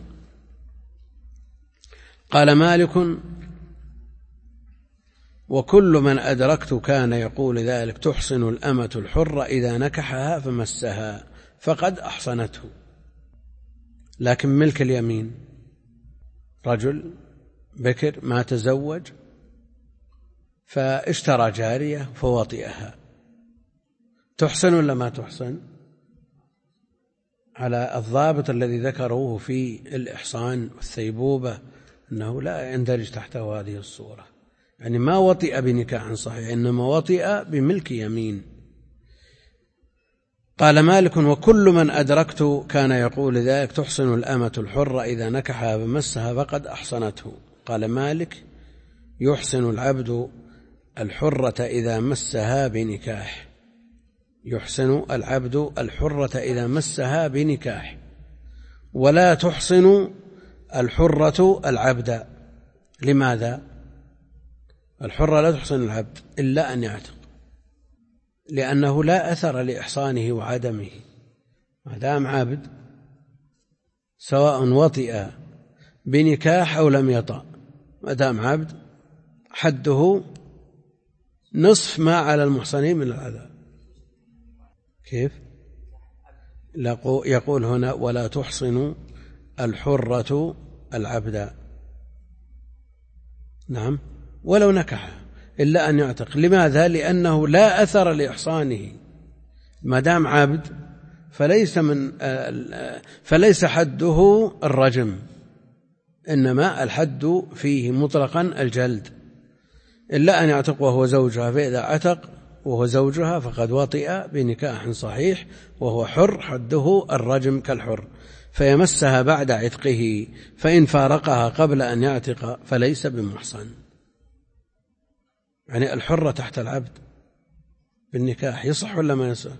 قال مالك: وكل من أدركت كان يقول ذلك تحصن الأمة الحرة إذا نكحها فمسها فقد أحصنته. لكن ملك اليمين رجل بكر ما تزوج فاشترى جارية فوطئها، تحصن ولا ما تحصن؟ على الضابط الذي ذكروه في الإحصان والثيبوبة أنه لا يندرج تحته هذه الصورة، يعني ما وطئ بنكاح صحيح إنما وطئ بملك يمين. قال مالك: وكل من أدركت كان يقول ذلك تحصن الأمة الحرة إذا نكحها فمسها فقد أحصنته. قال مالك: يحصن العبد الحرة إذا مسها بنكاح، يحصن العبد الحرة إذا مسها بنكاح، ولا تحصن الحرة العبد. لماذا؟ الحرة لا تحصن العبد إلا أن يعتق، لأنه لا أثر لإحصانه وعدمه ما دام عبد، سواء وطئ بنكاح أو لم يطأ، ما دام عبد حده نصف ما على المحصنين من العذاب. كيف؟ يقول هنا ولا تحصن الحرة العبد. نعم، ولو نكح إلا أن يعتق. لماذا؟ لأنه لا أثر لإحصانه، ما دام عبد فليس حده الرجم، إنما الحد فيه مطلقا الجلد، إلا أن يعتق وهو زوجها، فإذا عتق وهو زوجها فقد وطئ بنكاح صحيح وهو حر، حده الرجم كالحر، فيمسها بعد عتقه، فإن فارقها قبل أن يعتق فليس بمحصن. يعني الحرة تحت العبد بالنكاح يصح ولا ما يصح؟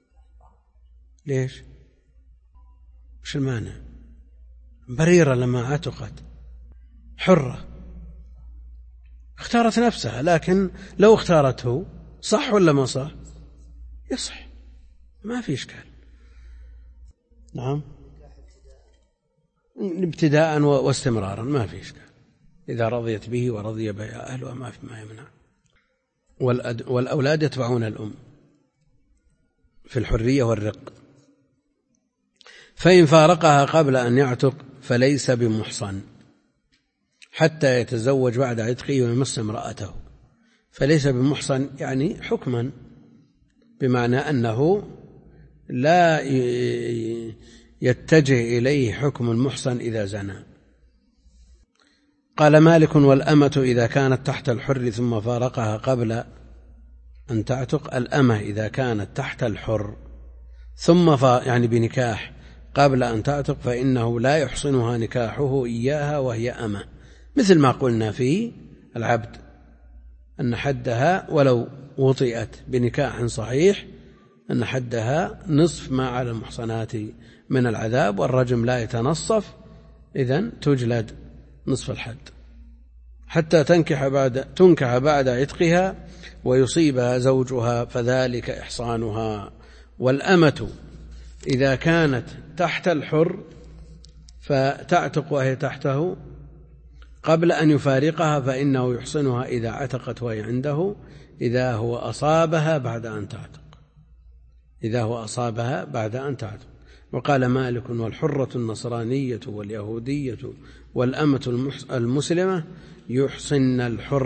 ليش؟ وش المانع؟ بريرة لما عتقت حرة اختارت نفسها، لكن لو اختارته صح ولا ما صح؟ يصح، ما في إشكال. نعم، ابتداء واستمرارا ما في إشكال، إذا رضيت به ورضي به أهلها ما في ما يمنع. والأولاد يتبعون الأم في الحرية والرق. فإن فارقها قبل أن يعتق فليس بمحصن حتى يتزوج بعد عتقه ويمس امرأته. فليس بمحصن يعني حكما، بمعنى أنه لا يتجه إليه حكم المحصن إذا زنى. قال مالك والأمة إذا كانت تحت الحر ثم فارقها قبل أن تعتق. الأمة إذا كانت تحت الحر ثم يعني بنكاح قبل أن تعتق فإنه لا يحصنها نكاحه إياها وهي أمة، مثل ما قلنا في العبد أن حدها ولو وطئت بنكاح صحيح أن حدها نصف ما على المحصنات من العذاب، والرجم لا يتنصف، إذن تجلد نصف الحد حتى تنكح بعد عتقها ويصيبها زوجها، فذلك إحصانها. والأمة إذا كانت تحت الحر فتعتق وهي تحته قبل أن يفارقها فإنه يحصنها إذا عتقت وهي عنده، إذا هو أصابها بعد أن تعتق. وقال مالك والحرة النصرانية واليهودية والأمة المسلمة يحصن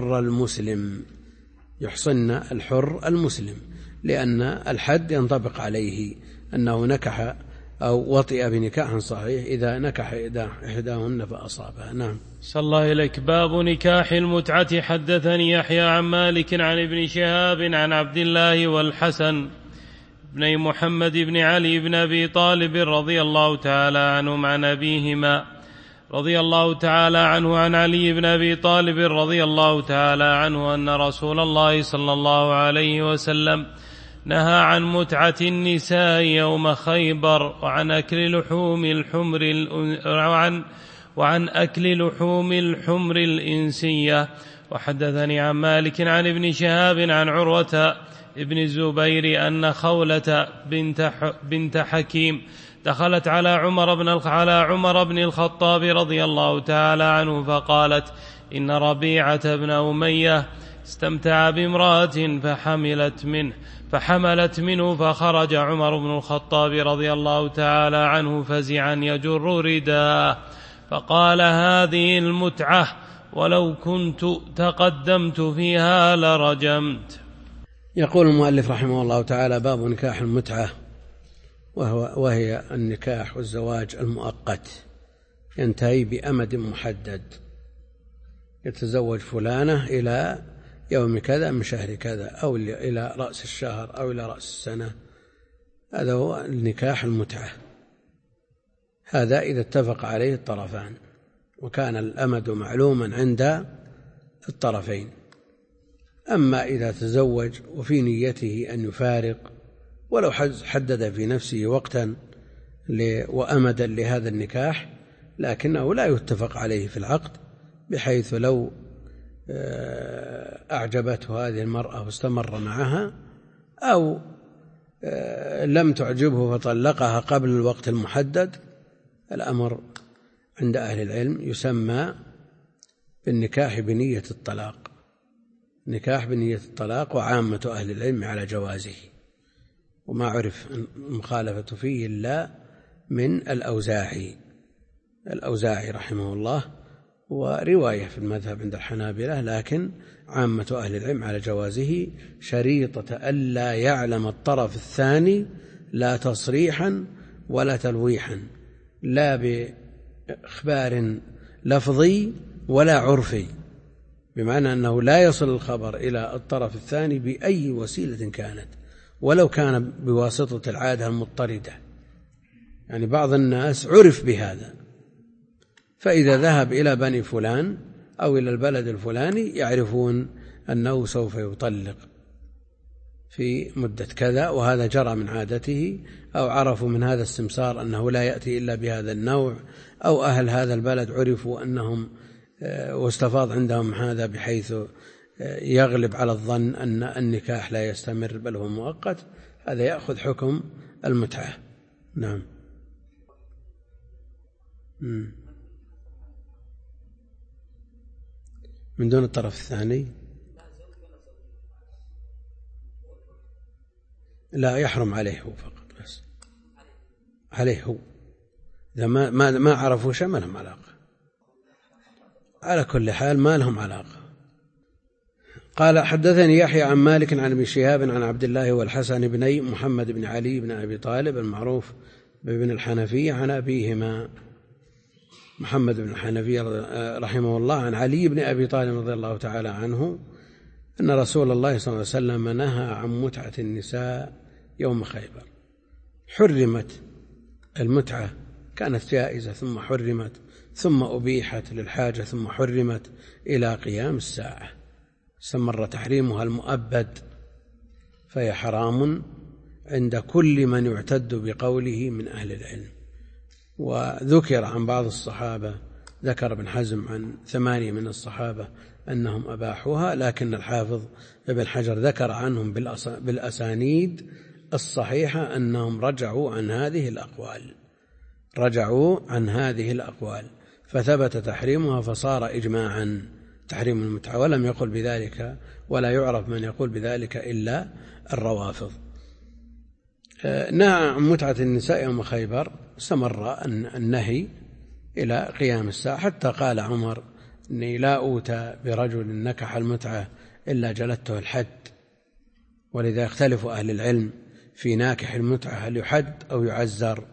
الحر المسلم، لأن الحد ينطبق عليه أنه نكح أو وطئ بنكاح صحيح إذا نكح إحداهن فأصابها. نعم. صلى الله إليك. باب نكاح المتعة. حدثني يحيى عن مالك عن ابن شهاب عن عبد الله والحسن بن محمد بن علي بن أبي طالب رضي الله تعالى عنهم عن أبيهما رضي الله تعالى عنه عن علي بن أبي طالب رضي الله تعالى عنه أن رسول الله صلى الله عليه وسلم نهى عن متعة النساء يوم خيبر وعن أكل لحوم الحمر الإنسية. وحدثني عن مالك عن ابن شهاب عن عروة ابن الزبير أن خولة بنت حكيم دخلت على عمر بن الخطاب رضي الله تعالى عنه فقالت إن ربيعة بن أمية استمتع بامرأة فحملت منه فخرج عمر بن الخطاب رضي الله تعالى عنه فزعا يجر رداءه فقال هذه المتعة ولو كنت تقدمت فيها لرجمت. يقول المؤلف رحمه الله تعالى باب نكاح المتعة، وهي النكاح والزواج المؤقت ينتهي بأمد محدد، يتزوج فلانة إلى يوم كذا من شهر كذا أو إلى رأس الشهر أو إلى رأس السنة، هذا هو النكاح المتعة. هذا إذا اتفق عليه الطرفان وكان الأمد معلوما عند الطرفين. أما إذا تزوج وفي نيته أن يفارق ولو حدد في نفسه وقتا وأمدا لهذا النكاح، لكنه لا يتفق عليه في العقد، بحيث لو أعجبته هذه المرأة واستمر معها أو لم تعجبه فطلقها قبل الوقت المحدد، الأمر عند أهل العلم يسمى بالنكاح بنية الطلاق، نكاح بنية الطلاق، وعامة أهل العلم على جوازه. وما عرف المخالفة فيه إلا من الأوزاعي رحمه الله، ورواية في المذهب عند الحنابلة، لكن عامة أهل العلم على جوازه، شريطة ألا يعلم الطرف الثاني لا تصريحا ولا تلويحا، لا بإخبار لفظي ولا عرفي، بمعنى أنه لا يصل الخبر إلى الطرف الثاني بأي وسيلة كانت، ولو كان بواسطة العادة المضطردة. يعني بعض الناس عرف بهذا، فإذا ذهب إلى بني فلان أو إلى البلد الفلاني يعرفون أنه سوف يطلق في مدة كذا، وهذا جرى من عادته، أو عرفوا من هذا السمسار أنه لا يأتي إلا بهذا النوع، أو أهل هذا البلد عرفوا أنهم واستفاض عندهم هذا، بحيث يغلب على الظن أن النكاح لا يستمر بل هو مؤقت، هذا يأخذ حكم المتعة. نعم. من دون الطرف الثاني لا يحرم عليه هو فقط، بس عليه هو، إذا ما عرفوا شيء ما لهم علاقة، على كل حال ما لهم علاقة. قال حدثني يحيى عن مالك عن ابن شهاب عن عبد الله والحسن بني محمد بن علي بن أبي طالب المعروف بابن الحنفية عن أبيهما محمد بن الحنفية رحمه الله عن علي بن أبي طالب رضي الله تعالى عنه أن رسول الله صلى الله عليه وسلم نهى عن متعة النساء يوم خيبر. حرمت المتعة، كانت جائزة ثم حرمت، ثم أبيحت للحاجة، ثم حرمت إلى قيام الساعة، استمر تحريمها المؤبد، فهي حرام عند كل من يعتد بقوله من أهل العلم. وذكر عن بعض الصحابة، ذكر ابن حزم عن 8 من الصحابة أنهم أباحوها، لكن الحافظ ابن حجر ذكر عنهم بالأسانيد الصحيحة أنهم رجعوا عن هذه الأقوال، فثبت تحريمها، فصار إجماعا تحريم المتعة، ولم يقل بذلك ولا يعرف من يقول بذلك إلا الروافض. نهى عن متعة النساء يوم خيبر، استمر النهي إلى قيام الساعة، حتى قال عمر إني لا أوتى برجل نكح المتعة إلا جلدته الحد. ولذا يختلف أهل العلم في ناكح المتعة، هل يحد أو يعزر،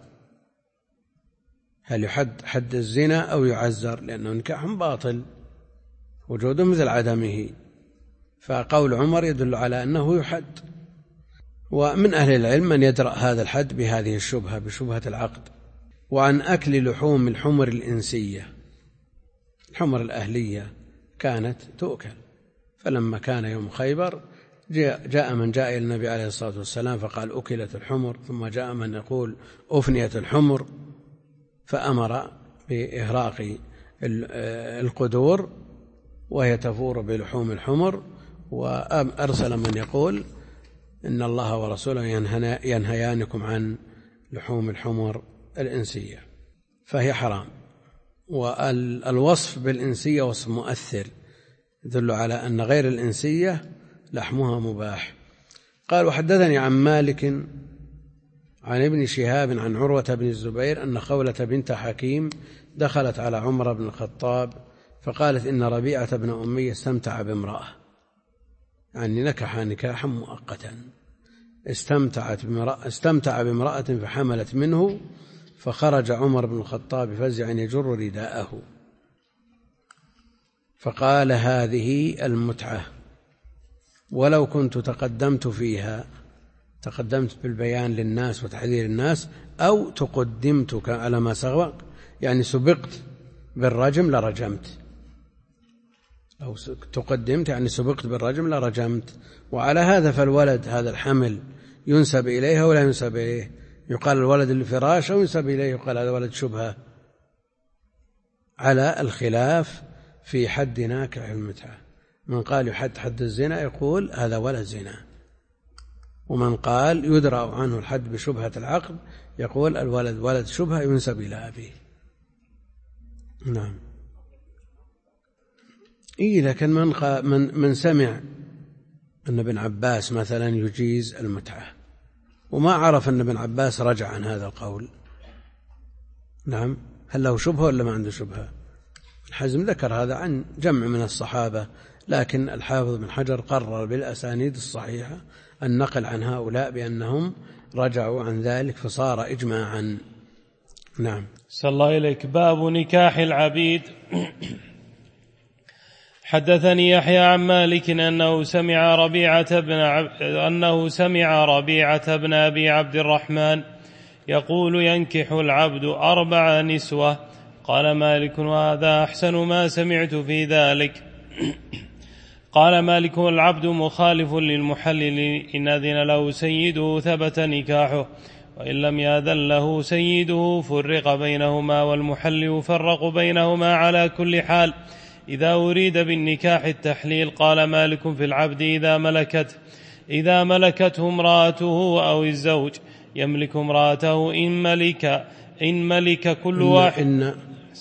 هل يحد حد الزنا أو يعزر، لأنه نكاح باطل وجوده مثل عدمه، فقول عمر يدل على أنه يحد. ومن أهل العلم من يدرأ هذا الحد بهذه الشبهة، بشبهة العقد. وعن أكل لحوم الحمر الإنسية، الحمر الأهلية كانت تؤكل، فلما كان يوم خيبر جاء من جاء إلى النبي عليه الصلاة والسلام فقال أكلت الحمر، ثم جاء من يقول أفنيت الحمر، فأمر بإهراق القدور وهي تفور بلحوم الحمر، وأرسل من يقول إن الله ورسوله ينهيانكم عن لحوم الحمر الإنسية، فهي حرام. والوصف بالإنسية وصف مؤثر يدل على أن غير الإنسية لحمها مباح. قال وحدثني عن مالك عن ابن شهاب عن عروة بن الزبير أن خولة بنت حكيم دخلت على عمر بن الخطاب فقالت إن ربيعة بن أمية استمتع بامرأة، يعني نكح نكاحا مؤقتا، استمتع بامرأة فحملت منه، فخرج عمر بن الخطاب فزعا يجر رداءه، فقال هذه المتعة، ولو كنت تقدمت فيها، تقدمت بالبيان للناس وتحذير الناس، أو تقدمتك على ما سبق، يعني سبقت بالرجم لرجمت، أو تقدمت يعني سبقت بالرجم لرجمت. وعلى هذا فالولد هذا الحمل ينسب إليها ولا ينسب إليه، يقال الولد الفراش أو ينسب إليه يقال هذا ولد شبهة، على الخلاف في حد ناكح المتعة. من قال يحد حد الزنا يقول هذا ولد زنا، ومن قال يدرأ عنه الحد بشبهة العقد يقول الولد ولد شبهة ينسب إلى أبيه. نعم. لكن من سمع أن ابن عباس مثلا يجيز المتعة وما عرف أن ابن عباس رجع عن هذا القول. نعم، هل له شبهة ولا ما عنده شبهة؟ الحزم ذكر هذا عن جمع من الصحابة، لكن الحافظ بن حجر قرر بالأسانيد الصحيحة النقل عن هؤلاء بأنهم رجعوا عن ذلك فصار إجماعا. نعم. صلى الله إليك. باب نكاح العبيد. حدثني يحيى عن مالك أنه سمع ربيعة بن أبي عبد الرحمن يقول ينكح العبد 4 نسوة. قال مالك وهذا أحسن ما سمعت في ذلك. قال مالك العبد مخالف للمحلل، إن أذن له سيده ثبت نكاحه، وإن لم يأذن له سيده فرق بينهما، والمحل يفرق بينهما على كل حال إذا أريد بالنكاح التحليل. قال مالك في العبد إذا ملكته امرأته أو الزوج يملك امرأته إن ملك كل واحد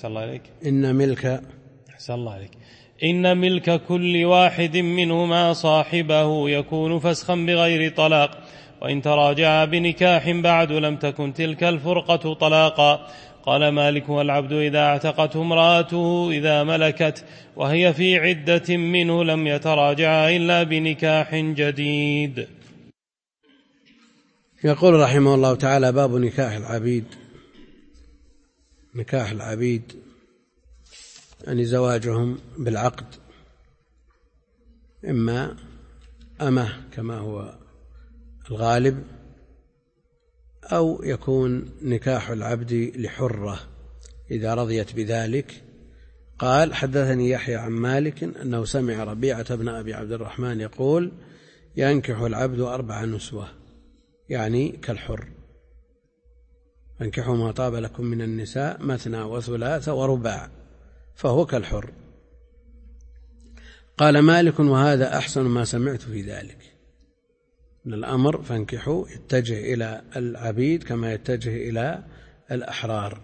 إن ملك كل واحد منهما صاحبه يكون فسخا بغير طلاق، وإن تراجع بنكاح بعد لم تكن تلك الفرقة طلاقا. قال مالك والعبد إذا اعتقته امرأته إذا ملكت وهي في عدة منه لم يتراجع إلا بنكاح جديد. يقول رحمه الله تعالى: باب نكاح العبيد. نكاح العبيد يعني زواجهم بالعقد، إما أمه كما هو الغالب، أو يكون نكاح العبد لحرة إذا رضيت بذلك. قال: حدثني يحيى عن مالك أنه سمع ربيعة بن أبي عبد الرحمن يقول ينكح العبد 4 نسوة، يعني كالحر. فانكحوا ما طاب لكم من النساء مثنى وثلاث ورباع، فهو كالحر. قال مالك وهذا أحسن ما سمعت في ذلك، من الأمر فانكحوا يتجه إلى العبيد كما يتجه إلى الأحرار.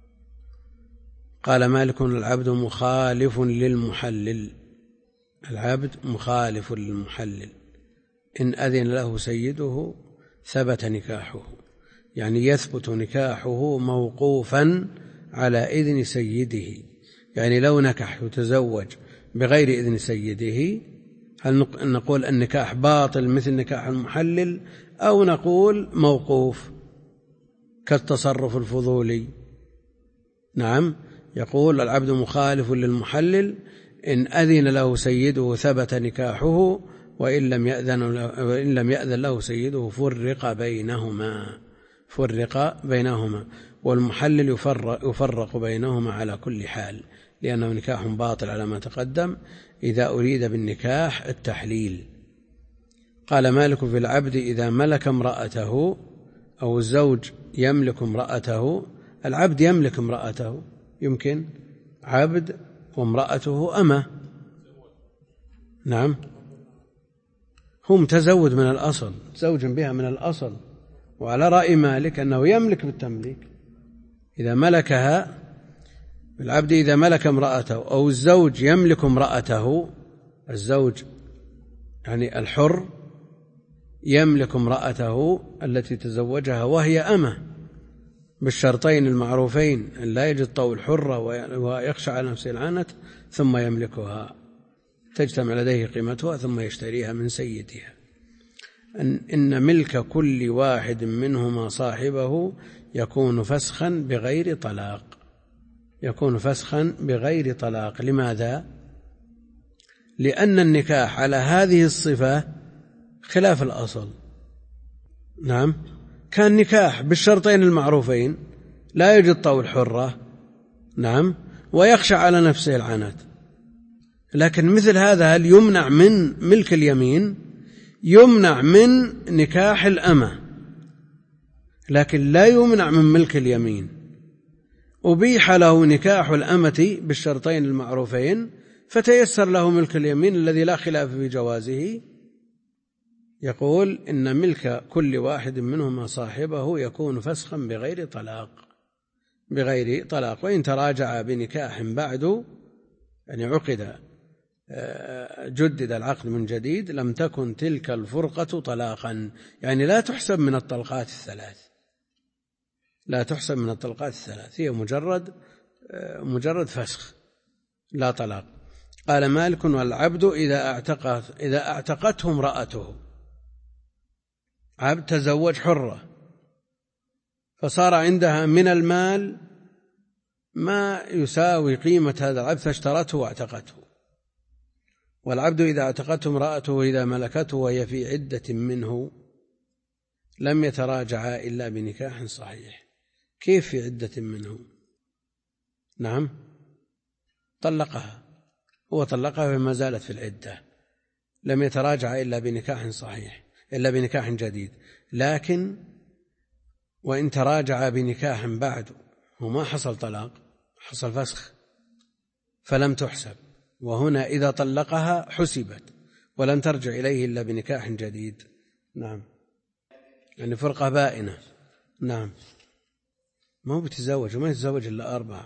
قال مالك العبد مخالف للمحلل، العبد مخالف للمحلل، إن أذن له سيده ثبت نكاحه، يعني يثبت نكاحه موقوفا على إذن سيده. يعني لو نكح يتزوج بغير إذن سيده، هل نقول النكاح باطل مثل نكاح المحلل، أو نقول موقوف كالتصرف الفضولي؟ نعم، يقول العبد مخالف للمحلل، إن أذن له سيده ثبت نكاحه، وإن لم يأذن له سيده فرق بينهما، والمحلل يفرق بينهما على كل حال، لأنه نكاح باطل على ما تقدم إذا أريد بالنكاح التحليل. قال مالك في العبد إذا ملك امرأته، أو الزوج يملك امرأته. العبد يملك امرأته، يمكن عبد وامرأته أمة. نعم، هو متزوج من الأصل، زوج بها من الأصل، وعلى رأي مالك أنه يملك بالتمليك إذا ملكها. العبد إذا ملك امرأته، أو الزوج يملك امرأته، الزوج يعني الحر يملك امرأته التي تزوجها وهي أمة، بالشرطين المعروفين، أن لا يجد طول حرة ويخشى على نفسه العنت، ثم يملكها تجتمع لديه قيمتها ثم يشتريها من سيدها. إن ملك كل واحد منهما صاحبه يكون فسخا بغير طلاق، يكون فسخا بغير طلاق. لماذا؟ لأن النكاح على هذه الصفة خلاف الأصل. نعم، كان نكاح بالشرطين المعروفين، لا يجد طول حرة، نعم، ويخشى على نفسه العنت. لكن مثل هذا هل يمنع من ملك اليمين؟ يمنع من نكاح الأمة، لكن لا يمنع من ملك اليمين. أبيح له نكاح الأمة بالشرطين المعروفين، فتيسر له ملك اليمين الذي لا خلاف في جوازه. يقول إن ملك كل واحد منهما صاحبه يكون فسخا بغير طلاق، وإن تراجع بنكاح بعد، يعني عقد جدد العقد من جديد لم تكن تلك الفرقة طلاقا، يعني لا تحسب من الطلقات الثلاث، لا تحسب من الطلقات الثلاث، هي مجرد فسخ لا طلاق. قال مالك: والعبد إذا اعتقته امرأته، عبد تزوج حرة فصار عندها من المال ما يساوي قيمة هذا العبد فاشترته واعتقته. والعبد إذا اعتقته امرأته وإذا ملكته وهي في عدة منه لم يتراجعا إلا بنكاح صحيح. كيف في عدة منه؟ نعم، طلقها، هو طلقها وما زالت في العدة، لم يتراجع إلا بنكاح صحيح، إلا بنكاح جديد. لكن وإن تراجع بنكاح بعد وما حصل طلاق، حصل فسخ، فلم تحسب. وهنا إذا طلقها حسبت ولن ترجع إليه إلا بنكاح جديد. نعم، يعني فرقة بائنة. نعم، ما هو بتزوج وما يتزوج إلا 4.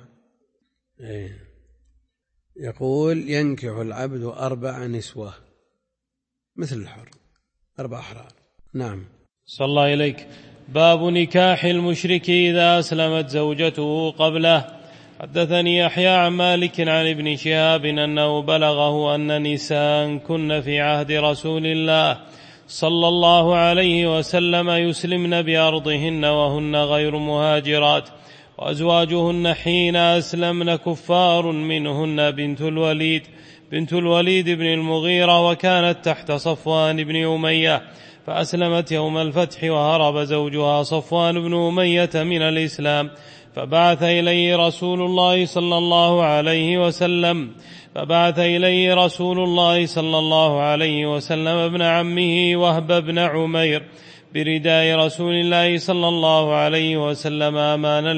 يقول: ينكح العبد 4 نسوة مثل الحر، 4 أحرار. نعم. صلى الله إليك. باب نكاح المشرك إذا أسلمت زوجته قبله. حدثني يحيى عن مالك عن ابن شهاب أنه بلغه أن نساء كن في عهد رسول الله صلى الله عليه وسلم يسلمن بأرضهن وهن غير مهاجرات، وأزواجهن حين أسلمن كفار، منهن بنت الوليد بن المغيرة، وكانت تحت صفوان بن أمية، فأسلمت يوم الفتح، وهرب زوجها صفوان بن أمية من الإسلام، فبعث إليه رسول الله صلى الله عليه وسلم ابن عمه وهب بن عمير برداء رسول الله صلى الله عليه وسلم أمانا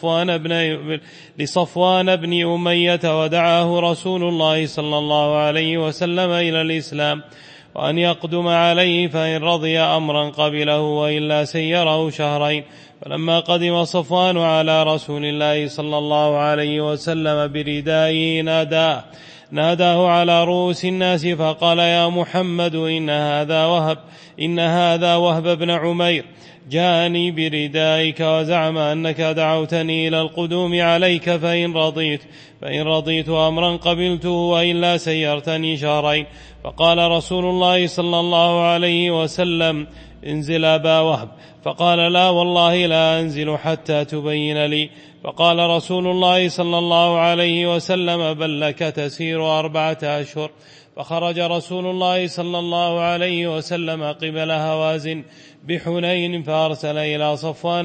لصفوان بن أمية، ودعاه رسول الله صلى الله عليه وسلم إلى الإسلام، وأن يقدم عليه، فإن رضي أمرا قبله، وإلا سيره 2 شهرين. فلما قدم صفوان على رسول الله صلى الله عليه وسلم بردائه ناداه على رؤوس الناس فقال: يا محمد، إن هذا وهب بن عمير جاءني بردائك وزعم أنك دعوتني إلى القدوم عليك، فإن رضيت أمرا قبلته، وإلا سيرتني 2 شهرين. فقال رسول الله صلى الله عليه وسلم: انزل أبا وهب. فقال: لا والله لا أنزل حتى تبين لي. فقال رسول الله صلى الله عليه وسلم: بل لك تسير 4 أشهر. فخرج رسول الله صلى الله عليه وسلم قبل هوازن بحنين، فأرسل إلى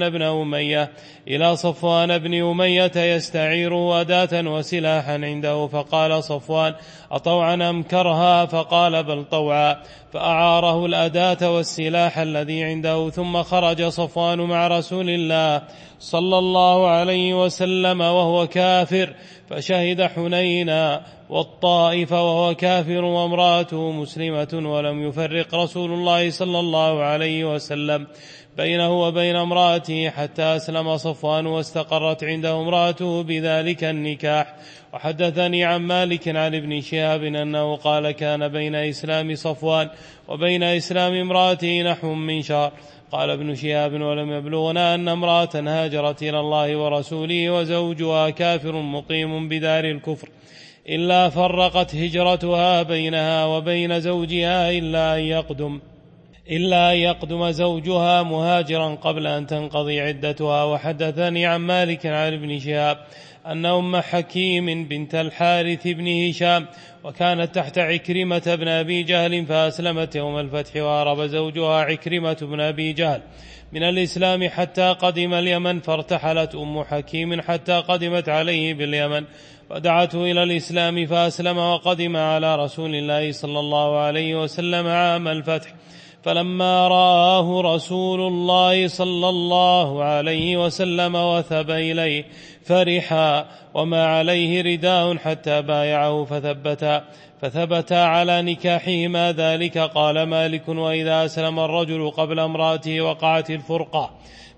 صفوان بن أمية يستعير أداة وسلاحا عنده، فقال صفوان: أطوعا أم كرها؟ فقال: بل طوعا. فأعاره الأداة والسلاح الذي عنده، ثم خرج صفوان مع رسول الله صلى الله عليه وسلم وهو كافر، فشهد حنينا والطائف وهو كافر وامرأته مسلمة، ولم يفرق رسول الله صلى الله عليه وسلم بينه وبين امرأته حتى أسلم صفوان، واستقرت عنده امرأته بذلك النكاح. وحدثني عن مالك عن ابن شهاب أنه قال: كان بين إسلام صفوان وبين إسلام امرأته نحو من 1 شهر. قال ابن شهاب: ولم يبلغنا أن امرأة هاجرت إلى الله ورسوله وزوجها كافر مقيم بدار الكفر إلا فرقت هجرتها بينها وبين زوجها إلا أن يقدم زوجها مهاجرا قبل أن تنقضي عدتها. وحدثني عن مالك عن ابن شهاب أن أم حكيم بنت الحارث بن هشام وكانت تحت عكرمة بن أبي جهل، فأسلمت يوم الفتح، وهرب زوجها عكرمة بن أبي جهل من الإسلام حتى قدم اليمن، فارتحلت أم حكيم حتى قدمت عليه باليمن، ودعته إلى الإسلام، فأسلم وقدم على رسول الله صلى الله عليه وسلم عام الفتح. فلما رآه رسول الله صلى الله عليه وسلم وثب إليه فرحا، وما عليه رداء حتى بايعه فثبتا على نكاحهما ذلك. قال مالك: وإذا أسلم الرجل قبل امرأته وقعت الفرقة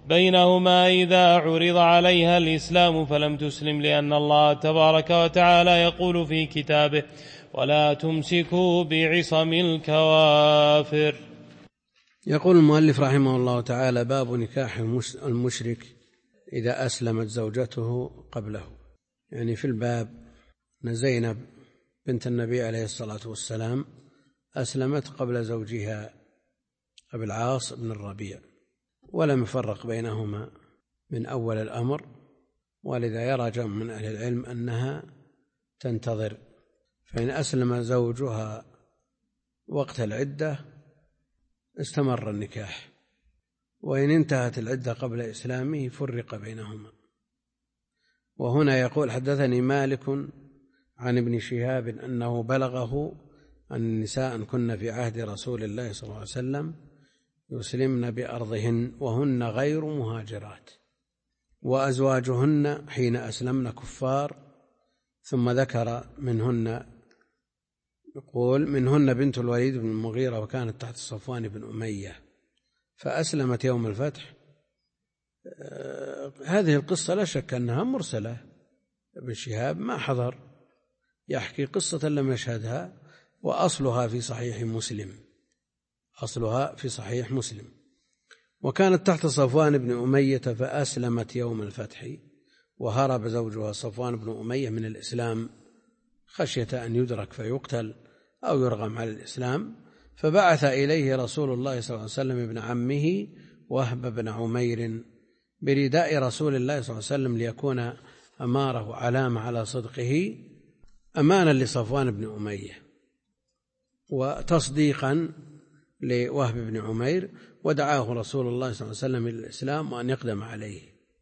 بينهما إذا عرض عليها الإسلام فلم تسلم، لأن الله تبارك وتعالى يقول في كتابه: ولا تمسكوا بعصم الكوافر. يقول المؤلف رحمه الله تعالى: باب نكاح المشرك إذا أسلمت زوجته قبله. يعني في الباب أن زينب بنت النبي عليه الصلاة والسلام أسلمت قبل زوجها أبي العاص بن الربيع، ولم يفرق بينهما من أول الأمر، ولذا يرى جمع من أهل العلم أنها تنتظر، فإن أسلم زوجها وقت العدة استمر النكاح، وإن انتهت العدة قبل إسلامه فرق بينهما. وهنا يقول: حدثني مالك عن ابن شهاب أنه بلغه أن النساء كن في عهد رسول الله صلى الله عليه وسلم يسلمن بأرضهن وهن غير مهاجرات، وأزواجهن حين أسلمن كفار. ثم ذكر منهن، يقول: منهن بنت الوليد بن المغيرة وكانت تحت صفوان بن أمية فأسلمت يوم الفتح. هذه القصة لا شك أنها مرسلة، ابن شهاب ما حضر يحكي قصة لم يشهدها، وأصلها في صحيح مسلم، أصلها في صحيح مسلم. وكانت تحت صفوان بن أمية فأسلمت يوم الفتح، وهرب زوجها صفوان بن أمية من الإسلام خشية أن يدرك فيقتل أو يرغم على الإسلام، فبعث إليه رسول الله صلى الله عليه وسلم ابن عمه وهب بن عمير برداء رسول الله صلى الله عليه وسلم ليكون أماره علامة على صدقه، أمانا لصفوان بن أمية وتصديقا لوهب بن عمير، ودعاه رسول الله صلى الله عليه وسلم إلى الإسلام وأن يقدم عليه.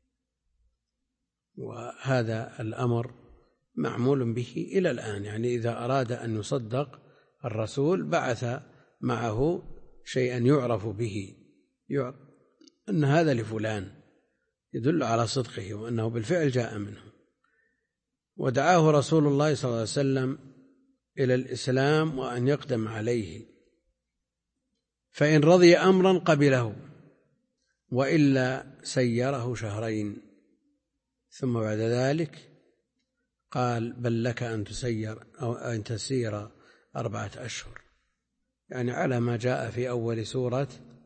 وهذا الأمر معمول به إلى الآن، يعني إذا أراد أن يصدق الرسول بعث معه شيئا يعرف به، أن هذا لفلان، يدل على صدقه وأنه بالفعل جاء منه. ودعاه رسول الله صلى الله عليه وسلم إلى الإسلام وأن يقدم عليه، فإن رضي أمرا قبله، وإلا سيره شهرين، ثم بعد ذلك قال: بل لك أن تسير أو أن تسير 4 أشهر، يعني على ما جاء في أول سورة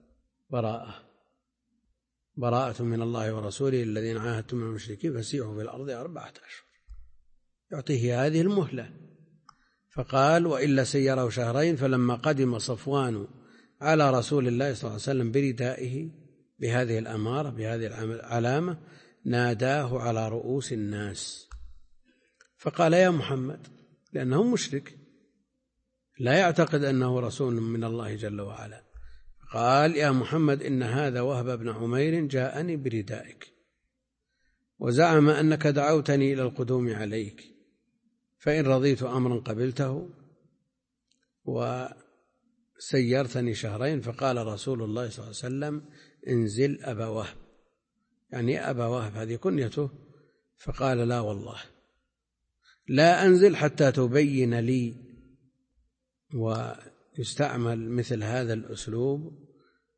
براءة من الله ورسوله الذين عاهدتم من المشركين فسيحوا في الأرض 4 أشهر، يعطيه هذه المهلة. فقال: وإلا سيره شهرين. فلما قدم صفوان على رسول الله صلى الله عليه وسلم بردائه بهذه الأمارة بهذه العلامة ناداه على رؤوس الناس فقال: يا محمد، لأنه مشرك لا يعتقد أنه رسول من الله جل وعلا، قال: يا محمد، إن هذا وهب بن عمير جاءني بردائك وزعم أنك دعوتني إلى القدوم عليك، فإن رضيت أمرا قبلته وسيرتني شهرين. فقال رسول الله صلى الله عليه وسلم: انزل أبا وهب، يعني أبا وهب هذه كنيته. فقال: لا والله لا أنزل حتى تبين لي. ويستعمل مثل هذا الأسلوب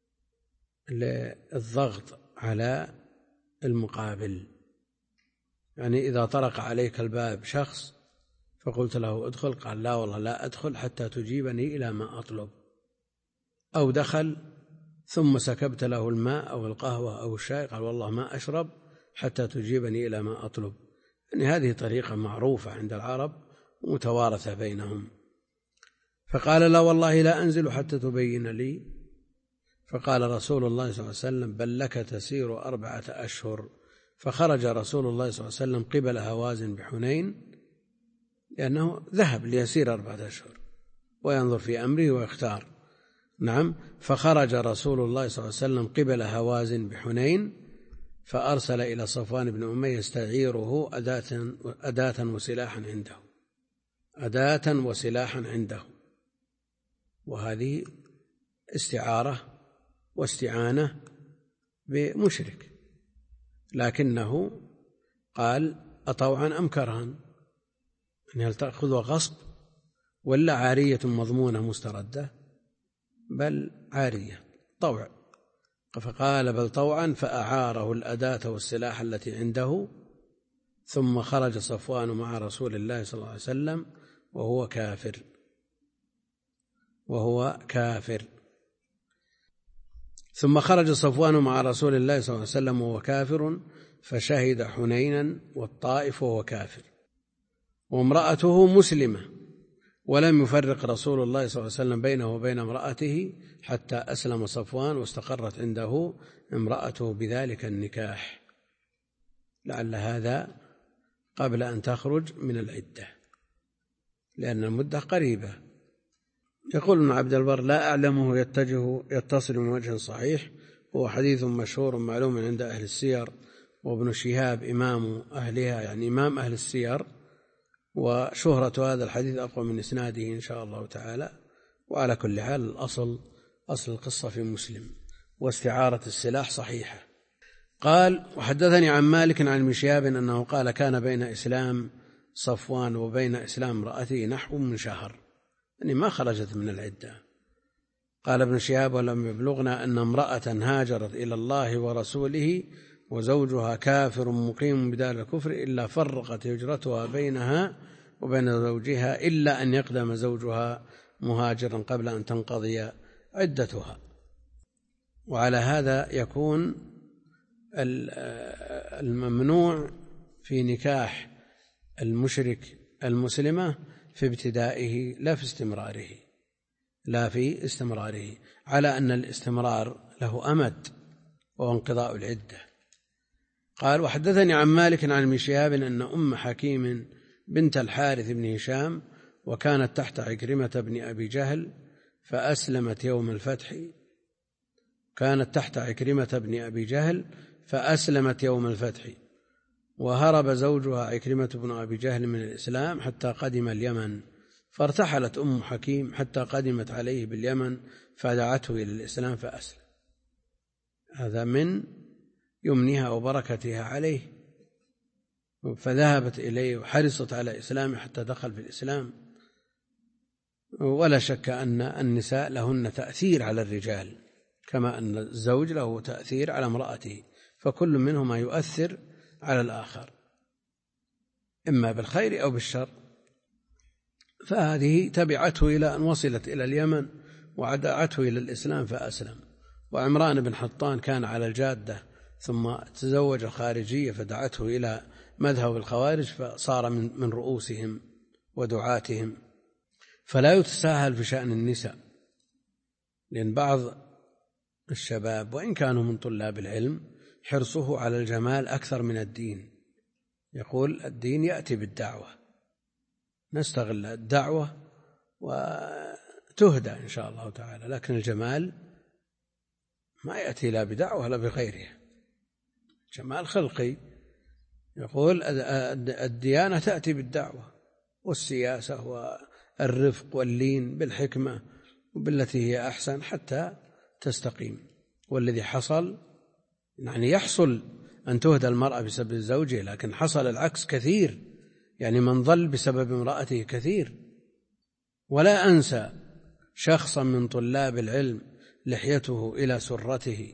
للضغط على المقابل، يعني إذا طرق عليك الباب شخص فقلت له ادخل، قال: لا والله لا أدخل حتى تجيبني إلى ما أطلب، أو دخل ثم سكبت له الماء أو القهوة أو الشاي قال: والله ما أشرب حتى تجيبني إلى ما أطلب. يعني هذه طريقة معروفة عند العرب ومتوارثة بينهم. فقال: لا والله لا أنزل حتى تبين لي. فقال رسول الله صلى الله عليه وسلم: بل لك تسير 4 أشهر. فخرج رسول الله صلى الله عليه وسلم قبل هوازن بحنين، لأنه ذهب ليسير 4 أشهر وينظر في أمره ويختار. نعم. فخرج رسول الله صلى الله عليه وسلم قبل هوازن بحنين، فأرسل إلى صفوان بن أمية يستعيره أداة وسلاحا عنده، وهذه استعارة واستعانة بمشرك، لكنه قال: أطوعا أم كرها؟ يعني هل تأخذ غصب ولا عارية مضمونة مستردة؟ بل عارية طوع. فقال بل طوعا، فأعاره الأداة والسلاح التي عنده، ثم خرج صفوان مع رسول الله صلى الله عليه وسلم وهو كافر. ثم خرج صفوان مع رسول الله صلى الله عليه وسلم وهو كافر، فشهد حنينا والطائف وهو كافر، وامرأته مسلمة، ولم يفرق رسول الله صلى الله عليه وسلم بينه وبين امرأته حتى أسلم صفوان واستقرت عنده امرأته بذلك النكاح، لعل هذا قبل أن تخرج من العدة لأن المدة قريبة. يقول ابن عبد البر لا أعلمه يتصل من وجه صحيح، هو حديث مشهور معلوم عند أهل السير، وابن شهاب إمام أهلها يعني إمام أهل السير، وشهرة هذا الحديث أقوى من إسناده إن شاء الله تعالى. وعلى كل حال الأصل أصل القصة في مسلم، واستعارة السلاح صحيحة. قال وحدثني عن مالك عن ابن شهاب أنه قال كان بين إسلام صفوان وبين إسلام امرأته نحو من شهر، يعني ما خرجت من العدة. قال ابن شهاب ولم يبلغنا أن امرأة هاجرت إلى الله ورسوله وزوجها كافر مقيم بدار الكفر إلا فرقت هجرتها بينها وبين زوجها إلا أن يقدم زوجها مهاجرا قبل أن تنقضي عدتها. وعلى هذا يكون الممنوع في نكاح المشرك المسلمة في ابتدائه لا في استمراره، على أن الاستمرار له أمد وهو انقضاء العدة. قال وحدثني عن مالك عن ابن شهاب أن أم حكيم بنت الحارث بن هشام وكانت تحت عكرمة بن أبي جهل فأسلمت يوم الفتح، وهرب زوجها عكرمة بن أبي جهل من الإسلام حتى قدم اليمن، فارتحلت أم حكيم حتى قدمت عليه باليمن فدعته إلى الإسلام فأسلم. هذا من يمنها وبركتها عليه، فذهبت إليه وحرصت على إسلامه حتى دخل في الإسلام. ولا شك أن النساء لهن تأثير على الرجال كما أن الزوج له تأثير على امرأته، فكل منهما يؤثر على الآخر إما بالخير أو بالشر. فهذه تبعته إلى أن وصلت إلى اليمن ودعته إلى الإسلام فأسلم. وعمران بن حطان كان على الجادة ثم تزوج خارجية فدعته إلى مذهب الخوارج فصار من رؤوسهم ودعاتهم. فلا يتساهل في شأن النساء، لأن بعض الشباب وإن كانوا من طلاب العلم حرصه على الجمال أكثر من الدين. يقول الدين يأتي بالدعوة، نستغل الدعوة وتهدى إن شاء الله تعالى، لكن الجمال ما يأتي لا بدعوة ولا بغيرها، جمال خلقي. يقول الديانة تأتي بالدعوة والسياسة والرفق واللين بالحكمة وبالتي هي أحسن حتى تستقيم. والذي حصل يعني يحصل أن تهدى المرأة بسبب زوجها، لكن حصل العكس كثير، يعني من ضل بسبب امرأته كثير. ولا أنسى شخصا من طلاب العلم لحيته إلى سرته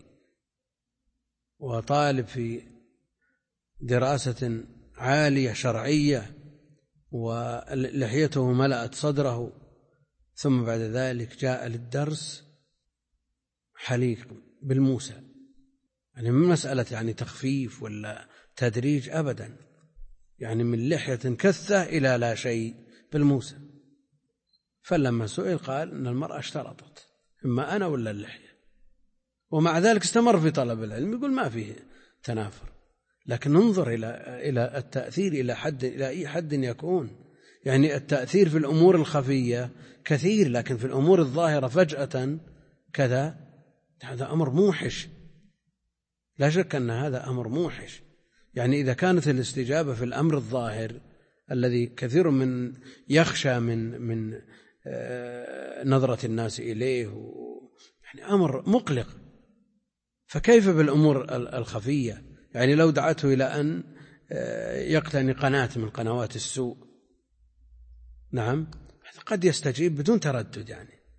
وطالب في دراسة عالية شرعية ولحيته ملأت صدره، ثم بعد ذلك جاء للدرس حليق بالموسى، يعني من مسألة يعني تخفيف ولا تدريج أبدا، يعني من لحية كثة إلى لا شيء بالموسى. فلما سئل قال إن المرأة اشترطت إما أنا ولا اللحية، ومع ذلك استمر في طلب العلم. يقول ما فيه تنافر، لكن ننظر إلى التأثير إلى أي حد يكون. يعني التأثير في الأمور الخفية كثير، لكن في الأمور الظاهرة فجأة كذا، هذا أمر موحش، لا شك أن هذا أمر موحش. يعني إذا كانت الاستجابة في الأمر الظاهر الذي كثير من يخشى من نظرة الناس إليه يعني أمر مقلق، فكيف بالأمور الخفية؟ يعني لو دعته إلى أن يقتني قناة من قنوات السوء، نعم قد يستجيب بدون تردد، يعني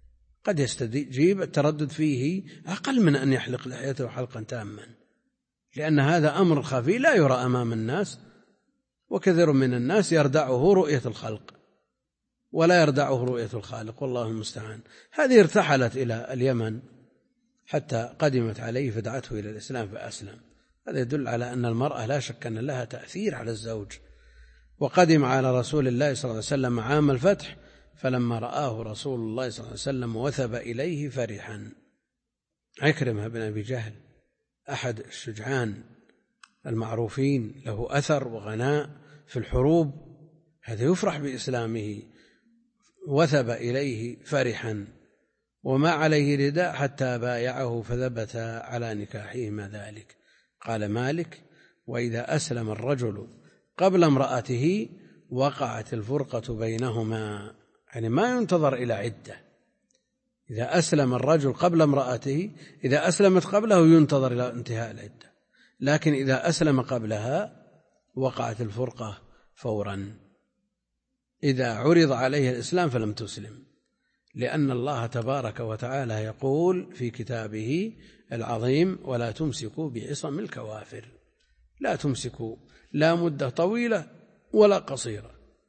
قد يستجيب، التردد فيه أقل من أن يحلق لحيته حلقا تاما، لأن هذا أمر خفي لا يرى أمام الناس، وكثير من الناس يردعه رؤية الخلق ولا يردعه رؤية الخالق، والله المستعان. هذه ارتحلت إلى اليمن حتى قدمت عليه فدعته إلى الإسلام فأسلم. هذا يدل على أن المرأة لا شك أن لها تأثير على الزوج. وقدم على رسول الله صلى الله عليه وسلم عام الفتح، فلما رآه رسول الله صلى الله عليه وسلم وثب إليه فرحا. عكرمة بن أبي جهل أحد الشجعان المعروفين، له أثر وغناء في الحروب، هذا يفرح بإسلامه، وثب إليه فرحا وما عليه رداء حتى بايعه فثبت على نكاحهما ذلك. قال مالك: وإذا أسلم الرجل قبل امرأته وقعت الفرقة بينهما، يعني ما ينتظر إلى عدة. إذا أسلم الرجل قبل امرأته، إذا أسلمت قبله ينتظر إلى انتهاء العدة، لكن إذا أسلم قبلها وقعت الفرقة فورا. إذا عرض عليه الإسلام فلم تسلم، لأن الله تبارك وتعالى يقول في كتابه العظيم: ولا تمسكوا بعصم الكوافر. لا تمسكوا لا مدة طويلة ولا قصيرة،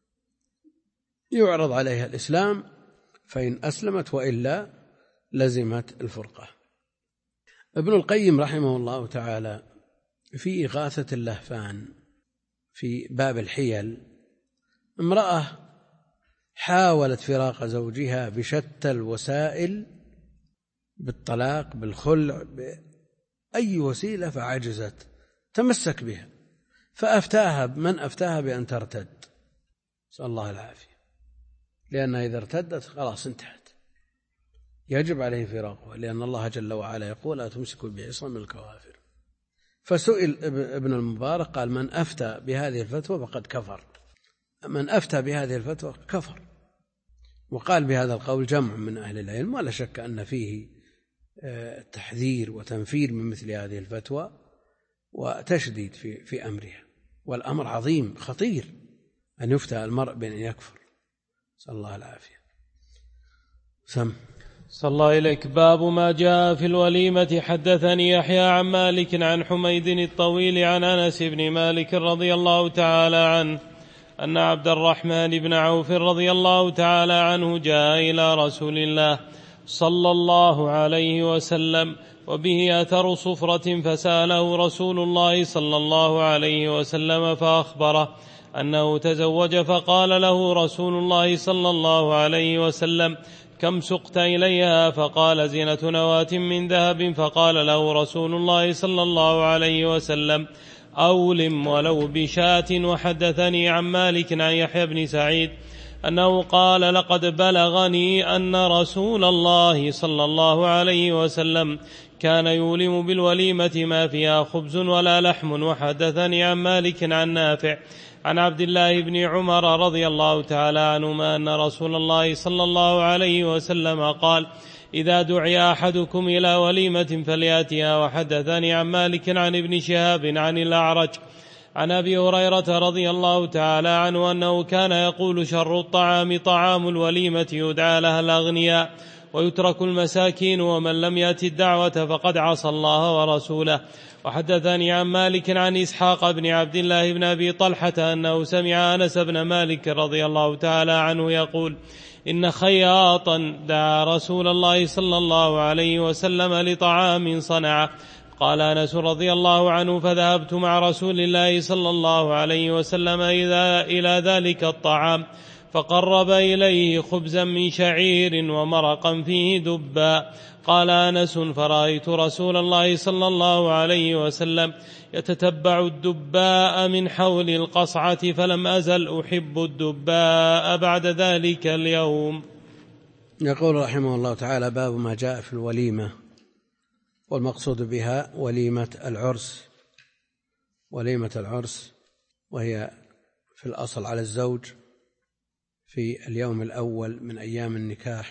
يعرض عليها الإسلام فإن أسلمت، وإلا لزمت الفرقة. ابن القيم رحمه الله تعالى في إغاثة اللهفان في باب الحيل، امرأة حاولت فراق زوجها بشتى الوسائل، بالطلاق، بالخلع، بأي وسيلة، فعجزت، تمسك بها، فأفتاها من أفتاها بأن ترتد، نسأل الله العافية، لأنها إذا ارتدت خلاص انتهت، يجب عليه فراقها، لأن الله جل وعلا يقول: لا تمسكوا بعصم الكوافر. فسئل ابن المبارك قال: من أفتى بهذه الفتوى فقد كفر، من أفتى بهذه الفتوى كفر. وقال بهذا القول جمع من أهل العلم، ولا شك أن فيه تحذير وتنفير من مثل هذه الفتوى وتشديد في أمرها، والأمر عظيم خطير أن يفتى المرء بأن يكفر، نسأل الله العافية. صلى الله إليك. باب ما جاء في الوليمة. حدثني يحيى عن مالك عن حميد الطويل عن أنس بن مالك رضي الله تعالى عنه أن عبد الرحمن بن عوف رضي الله تعالى عنه جاء إلى رسول الله صلى الله عليه وسلم وبه أثر صفرة، فسأله رسول الله صلى الله عليه وسلم فأخبره أنه تزوج، فقال له رسول الله صلى الله عليه وسلم: كم سقت إليها؟ فقال: زينة نواة من ذهب. فقال له رسول الله صلى الله عليه وسلم: أولم ولو بشاة. وحدثني عن مالك عن يحيى بن سعيد أنه قال: لقد بلغني أن رسول الله صلى الله عليه وسلم كان يولم بالوليمة ما فيها خبز ولا لحم. وحدثني عن مالك عن نافع عن عبد الله بن عمر رضي الله تعالى عنهما أن رسول الله صلى الله عليه وسلم قال: إذا دعي أحدكم إلى وليمة فليأتها. وحدثني عن مالك عن ابن شهاب عن الأعرج عن أبي هريرة رضي الله تعالى عنه أنه كان يقول: شر الطعام طعام الوليمة، يدعى لها الأغنياء ويترك المساكين، ومن لم يأت الدعوة فقد عصى الله ورسوله. وحدثني عن مالك عن إسحاق بن عبد الله بن أبي طلحة أنه سمع أنس بن مالك رضي الله تعالى عنه يقول: إن خياطا دعا رسول الله صلى الله عليه وسلم لطعام صنعه. قال أنس رضي الله عنه: فذهبت مع رسول الله صلى الله عليه وسلم إلى ذلك الطعام، فقرب إليه خبزا من شعير ومرقا فيه دباء. قال أنس: فرأيت رسول الله صلى الله عليه وسلم يتتبع الدباء من حول القصعة، فلم أزل أحب الدباء بعد ذلك اليوم. يقول رحمه الله تعالى: باب ما جاء في الوليمة، والمقصود بها وليمة العرس. وليمة العرس وهي في الأصل على الزوج في اليوم الأول من أيام النكاح،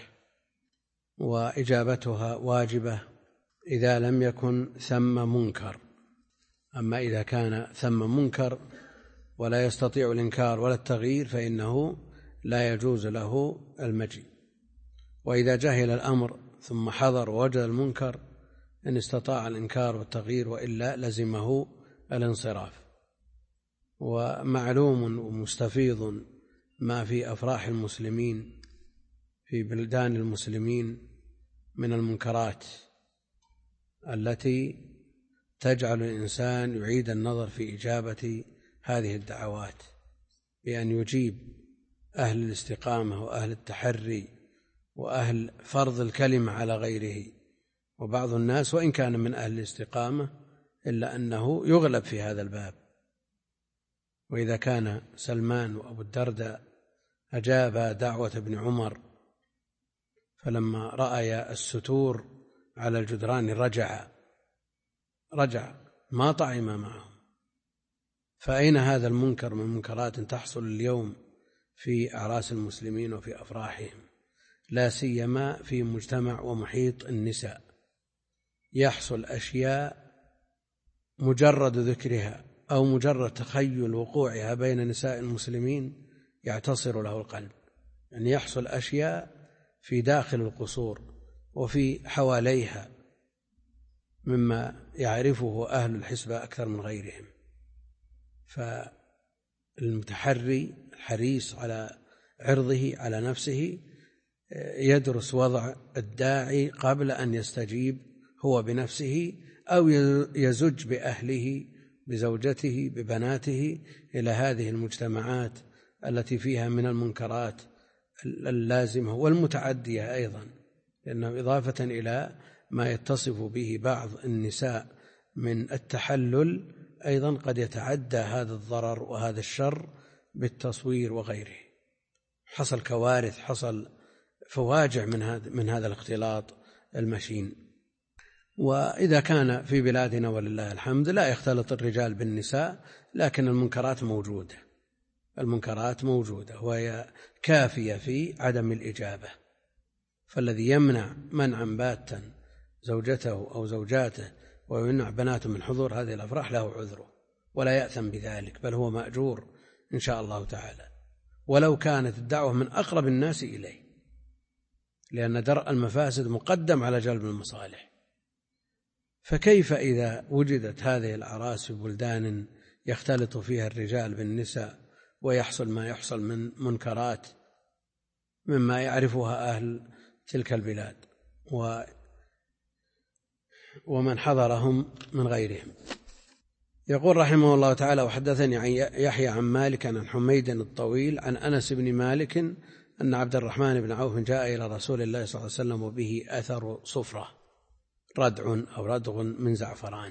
وإجابتها واجبة إذا لم يكن ثم منكر. أما إذا كان ثم منكر ولا يستطيع الإنكار ولا التغيير فإنه لا يجوز له المجيء. وإذا جهل الأمر ثم حضر ووجد المنكر إن استطاع الإنكار والتغيير، وإلا لزمه الانصراف. ومعلوم ومستفيض ما في أفراح المسلمين في بلدان المسلمين من المنكرات التي تجعل الإنسان يعيد النظر في إجابة هذه الدعوات، بأن يجيب أهل الاستقامة وأهل التحري وأهل فرض الكلمة على غيره. وبعض الناس وإن كان من أهل الاستقامة إلا أنه يغلب في هذا الباب. وإذا كان سلمان وأبو الدرداء أجابا دعوة ابن عمر فلما رأيا الستور على الجدران رجع ما طعم معهم. فأين هذا المنكر من منكرات تحصل اليوم في أعراس المسلمين وفي أفراحهم، لا سيما في مجتمع ومحيط النساء؟ يحصل أشياء مجرد ذكرها أو مجرد تخيل وقوعها بين نساء المسلمين يعتصر له القلب. يعني يحصل أشياء في داخل القصور وفي حواليها مما يعرفه أهل الحسبة أكثر من غيرهم. فالمتحري الحريص على عرضه على نفسه يدرس وضع الداعي قبل أن يستجيب هو بنفسه أو يزج بأهله بزوجته ببناته إلى هذه المجتمعات التي فيها من المنكرات اللازمة والمتعدية أيضا، لأنه إضافة إلى ما يتصف به بعض النساء من التحلل أيضا قد يتعدى هذا الضرر وهذا الشر بالتصوير وغيره. حصل كوارث، حصل فواجع من هذا الاختلاط المشين. وإذا كان في بلادنا ولله الحمد لا يختلط الرجال بالنساء، لكن المنكرات موجودة وهي كافية في عدم الإجابة. فالذي يمنع منعا باتا زوجته أو زوجاته ويمنع بناته من حضور هذه الأفراح له عذره ولا يأثم بذلك، بل هو مأجور إن شاء الله تعالى، ولو كانت الدعوة من أقرب الناس إليه، لأن درء المفاسد مقدم على جلب المصالح. فكيف إذا وجدت هذه الأعراس في بلدان يختلط فيها الرجال بالنساء ويحصل ما يحصل من منكرات مما يعرفها أهل تلك البلاد ومن حضرهم من غيرهم؟ يقول رحمه الله تعالى: وحدثني يحيى عن مالك عن حميد الطويل عن أنس بن مالك أن عبد الرحمن بن عوف جاء إلى رسول الله صلى الله عليه وسلم وبه أثر صفرة، ردع أو ردغ من زعفران.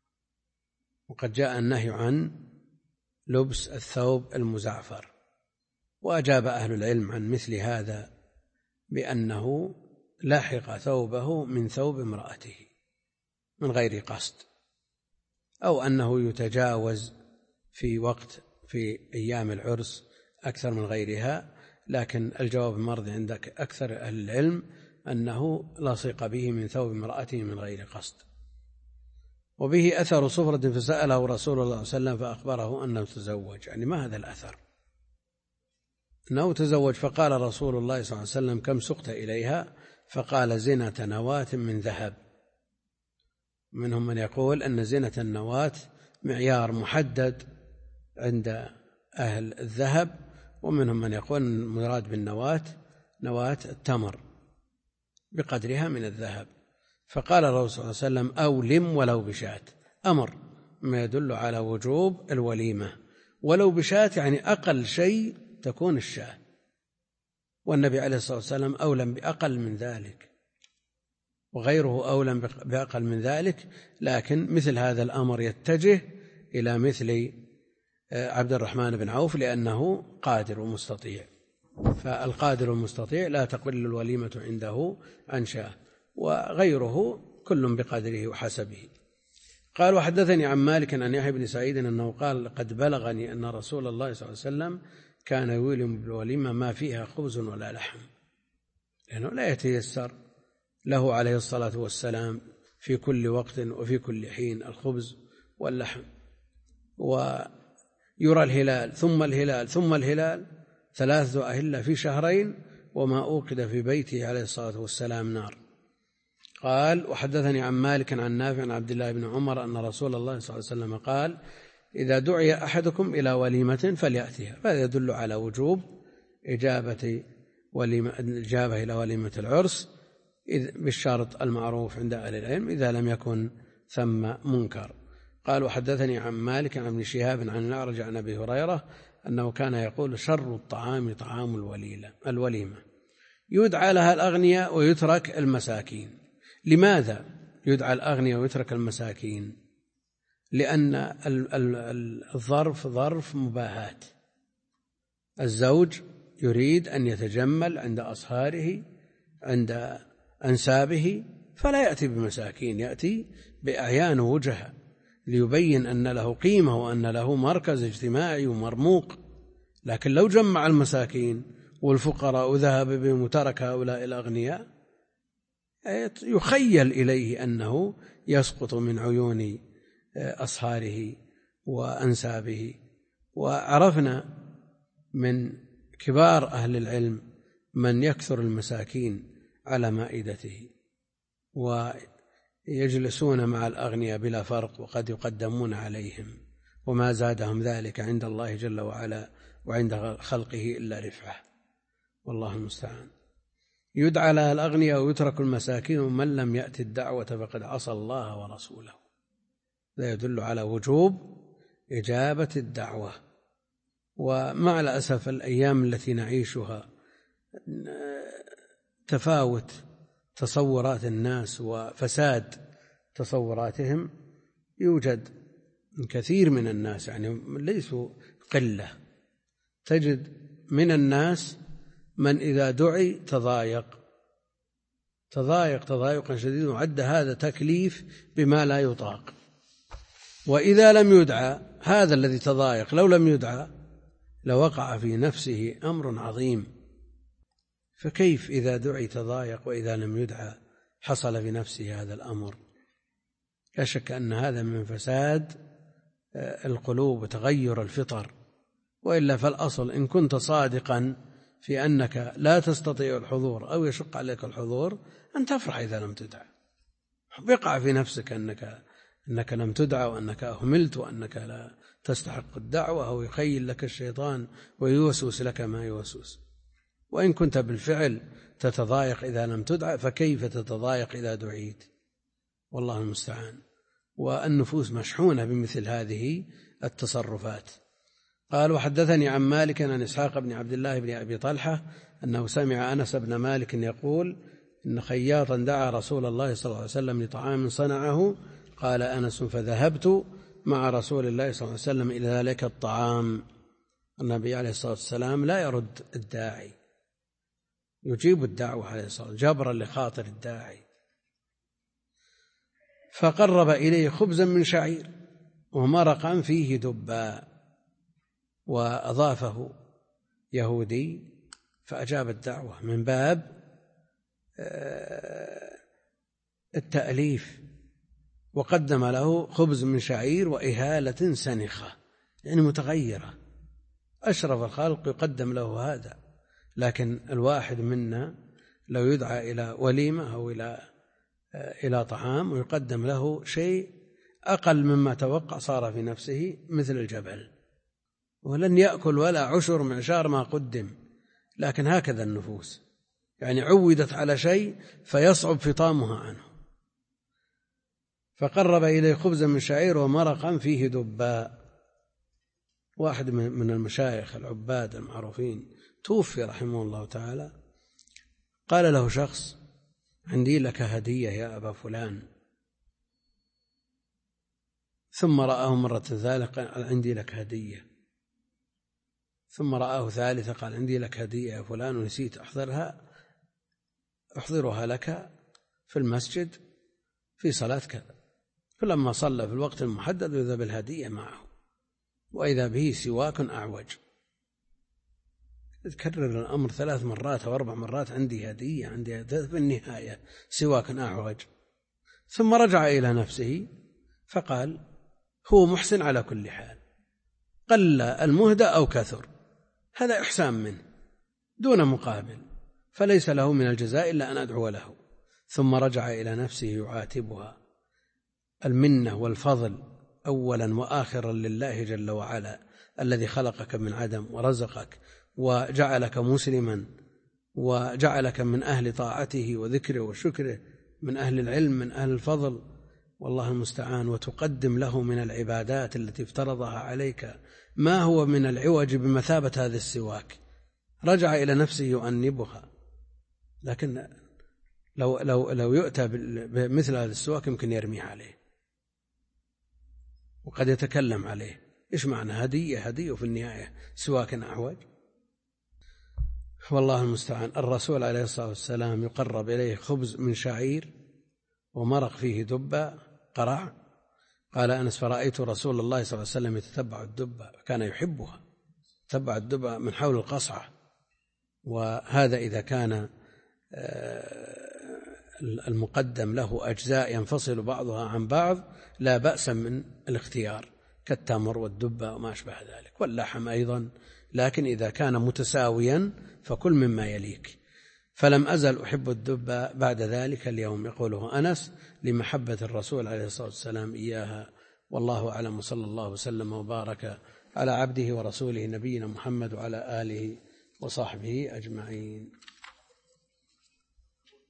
وقد جاء النهي عن لبس الثوب المزعفر، وأجاب أهل العلم عن مثل هذا بأنه لاحق ثوبه من ثوب امرأته من غير قصد، أو أنه يتجاوز في أيام العرس أكثر من غيرها، لكن الجواب المرضي عند أكثر أهل العلم أنه لصق به من ثوب امرأته من غير قصد. وبه أثر صفرة فسأله رسول الله صلى الله عليه وسلم فأخبره أنه تزوج. يعني ما هذا الأثر؟ أنه تزوج. فقال رسول الله صلى الله عليه وسلم: كم سقت إليها؟ فقال: زنة نواة من ذهب. منهم من يقول أن زنة النواة معيار محدد عند أهل الذهب، ومنهم من يقول المراد بالنواة نواة التمر بقدرها من الذهب. فقال الرسول صلى الله عليه وسلم: أولم ولو بشاة. أمر ما يدل على وجوب الوليمة، ولو بشاة يعني أقل شيء تكون الشاة، والنبي عليه الصلاة والسلام أولم بأقل من ذلك، وغيره أولم بأقل من ذلك. لكن مثل هذا الأمر يتجه إلى مثل عبد الرحمن بن عوف لأنه قادر ومستطيع، فالقادر المستطيع لا تقل الوليمة عنده عن شاة، وغيره كل بقدره وحسبه. قال: وحدثني عن مالك عن يحيى بن سعيد أنه قال: قد بلغني أن رسول الله صلى الله عليه وسلم كان يولم بالوليمة ما فيها خبز ولا لحم، لأنه لا يتيسر له عليه الصلاة والسلام في كل وقت وفي كل حين الخبز واللحم. ويرى الهلال ثم الهلال ثم الهلال 3 أهلة في شهرين، وما أوقد في بيته عليه الصلاة والسلام نار. قال: وحدثني عن مالك عن نافع عن عبد الله بن عمر أن رسول الله صلى الله عليه وسلم قال: إذا دعي أحدكم إلى وليمة فليأتها. فهذا يدل على وجوب إجابة إلى وليمة العرس بالشرط المعروف عند أهل العلم إذا لم يكن ثم منكر. قال: وحدثني عن مالك عن ابن شهاب عن الأعرج عن أبي هريرة أنه كان يقول: شر الطعام طعام الوليمة يدعى لها الأغنياء ويترك المساكين. لماذا يدعى الأغنياء ويترك المساكين؟ لأن الظرف ظرف مباهاة. الزوج يريد أن يتجمل عند أصهاره عند أنسابه، فلا يأتي بمساكين، يأتي بأعيان وجهة ليبين أن له قيمة وأن له مركز اجتماعي ومرموق. لكن لو جمع المساكين والفقراء وذهب بهم وترك هؤلاء الأغنياء يخيل إليه أنه يسقط من عيون أصهاره وأنسابه. وعرفنا من كبار أهل العلم من يكثر المساكين على مائدته ويجلسون مع الأغنياء بلا فرق، وقد يقدمون عليهم، وما زادهم ذلك عند الله جل وعلا وعند خلقه إلا رفعة، والله المستعان. يدعى لها الأغنياء ويترك المساكين، ومن لم يأتي الدعوة فقد عصى الله ورسوله. لا يدل على وجوب إجابة الدعوة. ومع الأسف الأيام التي نعيشها تفاوت تصورات الناس وفساد تصوراتهم، يوجد كثير من الناس يعني ليسوا قلة، تجد من الناس من إذا دعي تضايقا شديدا، وعد هذا تكليف بما لا يطاق. وإذا لم يدعى هذا الذي تضايق لو لم يدعى لوقع في نفسه أمر عظيم، فكيف إذا دعي تضايق وإذا لم يدعى حصل في نفسه هذا الأمر؟ لا شك أن هذا من فساد القلوب وتغير الفطر. وإلا فالأصل إن كنت صادقا في أنك لا تستطيع الحضور أو يشق عليك الحضور أن تفرح إذا لم تدعى. يقع في نفسك أنك لم تدعى وأنك أهملت وأنك لا تستحق الدعوة، أو يخيل لك الشيطان ويوسوس لك ما يوسوس. وإن كنت بالفعل تتضايق إذا لم تدعى فكيف تتضايق إذا دعيت؟ والله المستعان. والنفوس مشحونة بمثل هذه التصرفات. قال: وحدثني عن مالك عن إسحاق بن عبد الله بن أبي طلحة أنه سمع أنس بن مالك يقول: إن خياطا دعا رسول الله صلى الله عليه وسلم لطعام صنعه. قال أنس: فذهبت مع رسول الله صلى الله عليه وسلم إلى ذلك الطعام. النبي عليه الصلاة والسلام لا يرد الداعي، يجيب الدعوة عليه الصلاة والسلام جبرا لخاطر الداعي. فقرب إليه خبزا من شعير ومرقا فيه دباء، وأضافه يهودي فأجاب الدعوة من باب التأليف، وقدم له خبز من شعير وإهالة سنخة يعني متغيرة. أشرف الخلق يقدم له هذا. لكن الواحد منا لو يدعى إلى وليمة أو إلى طعام ويقدم له شيء أقل مما توقع صار في نفسه مثل الجبل، ولن يأكل ولا عشر معشار ما قدم. لكن هكذا النفوس يعني عودت على شيء فيصعب فطامها عنه. فقرب إليه خبزا من شعير ومرقا فيه دباء. واحد من المشايخ العباد المعروفين توفي رحمه الله تعالى، قال له شخص: عندي لك هدية يا أبا فلان. ثم رآه مرة ثالثة قال: عندي لك هدية. ثم رآه ثالثة قال: عندي لك هدية يا فلان ونسيت أحضرها لك في المسجد في صلاة كذا. فلما صلى في الوقت المحدد إذا بالهدية معه، وإذا به سواك أعوج. تكرر الأمر 3 مرات أو 4 مرات: عندي هدية عندي هدية، في النهاية سواك أعوج. ثم رجع إلى نفسه فقال: هو محسن على كل حال، قل المهدى أو كثر، هذا إحسان منه دون مقابل. فليس له من الجزاء إلا أن أدعو له. ثم رجع إلى نفسه يعاتبها. المنة والفضل أولا وآخرا لله جل وعلا، الذي خلقك من عدم ورزقك وجعلك مسلما وجعلك من أهل طاعته وذكره وشكره، من أهل العلم، من أهل الفضل، والله المستعان. وتقدم له من العبادات التي افترضها عليك ما هو من العوج بمثابة هذا السواك. رجع إلى نفسه يؤنبها. لكن لو يؤتى بمثل هذا السواك يمكن يرميه عليه وقد يتكلم عليه. إيش معنى هدية وفي النهاية سواك أعوج؟ والله المستعان. الرسول عليه الصلاة والسلام يقرب إليه خبز من شعير ومرق فيه دبة قرع. قال أنس: فرأيت رسول الله صلى الله عليه وسلم يتتبع الدبة، كان يحبها، تتبع الدبة من حول القصعة. وهذا إذا كان المقدم له أجزاء ينفصل بعضها عن بعض لا بأس من الاختيار، كالتمر والدبة وما أشبه ذلك، واللحم أيضا. لكن إذا كان متساويا فكل مما يليك. فلم أزل أحب الدبة بعد ذلك اليوم، يقوله أنس، لمحبة الرسول عليه الصلاة والسلام إياها. والله أعلم، صلى الله وسلم وبارك على عبده ورسوله نبينا محمد وعلى آله وصحبه أجمعين.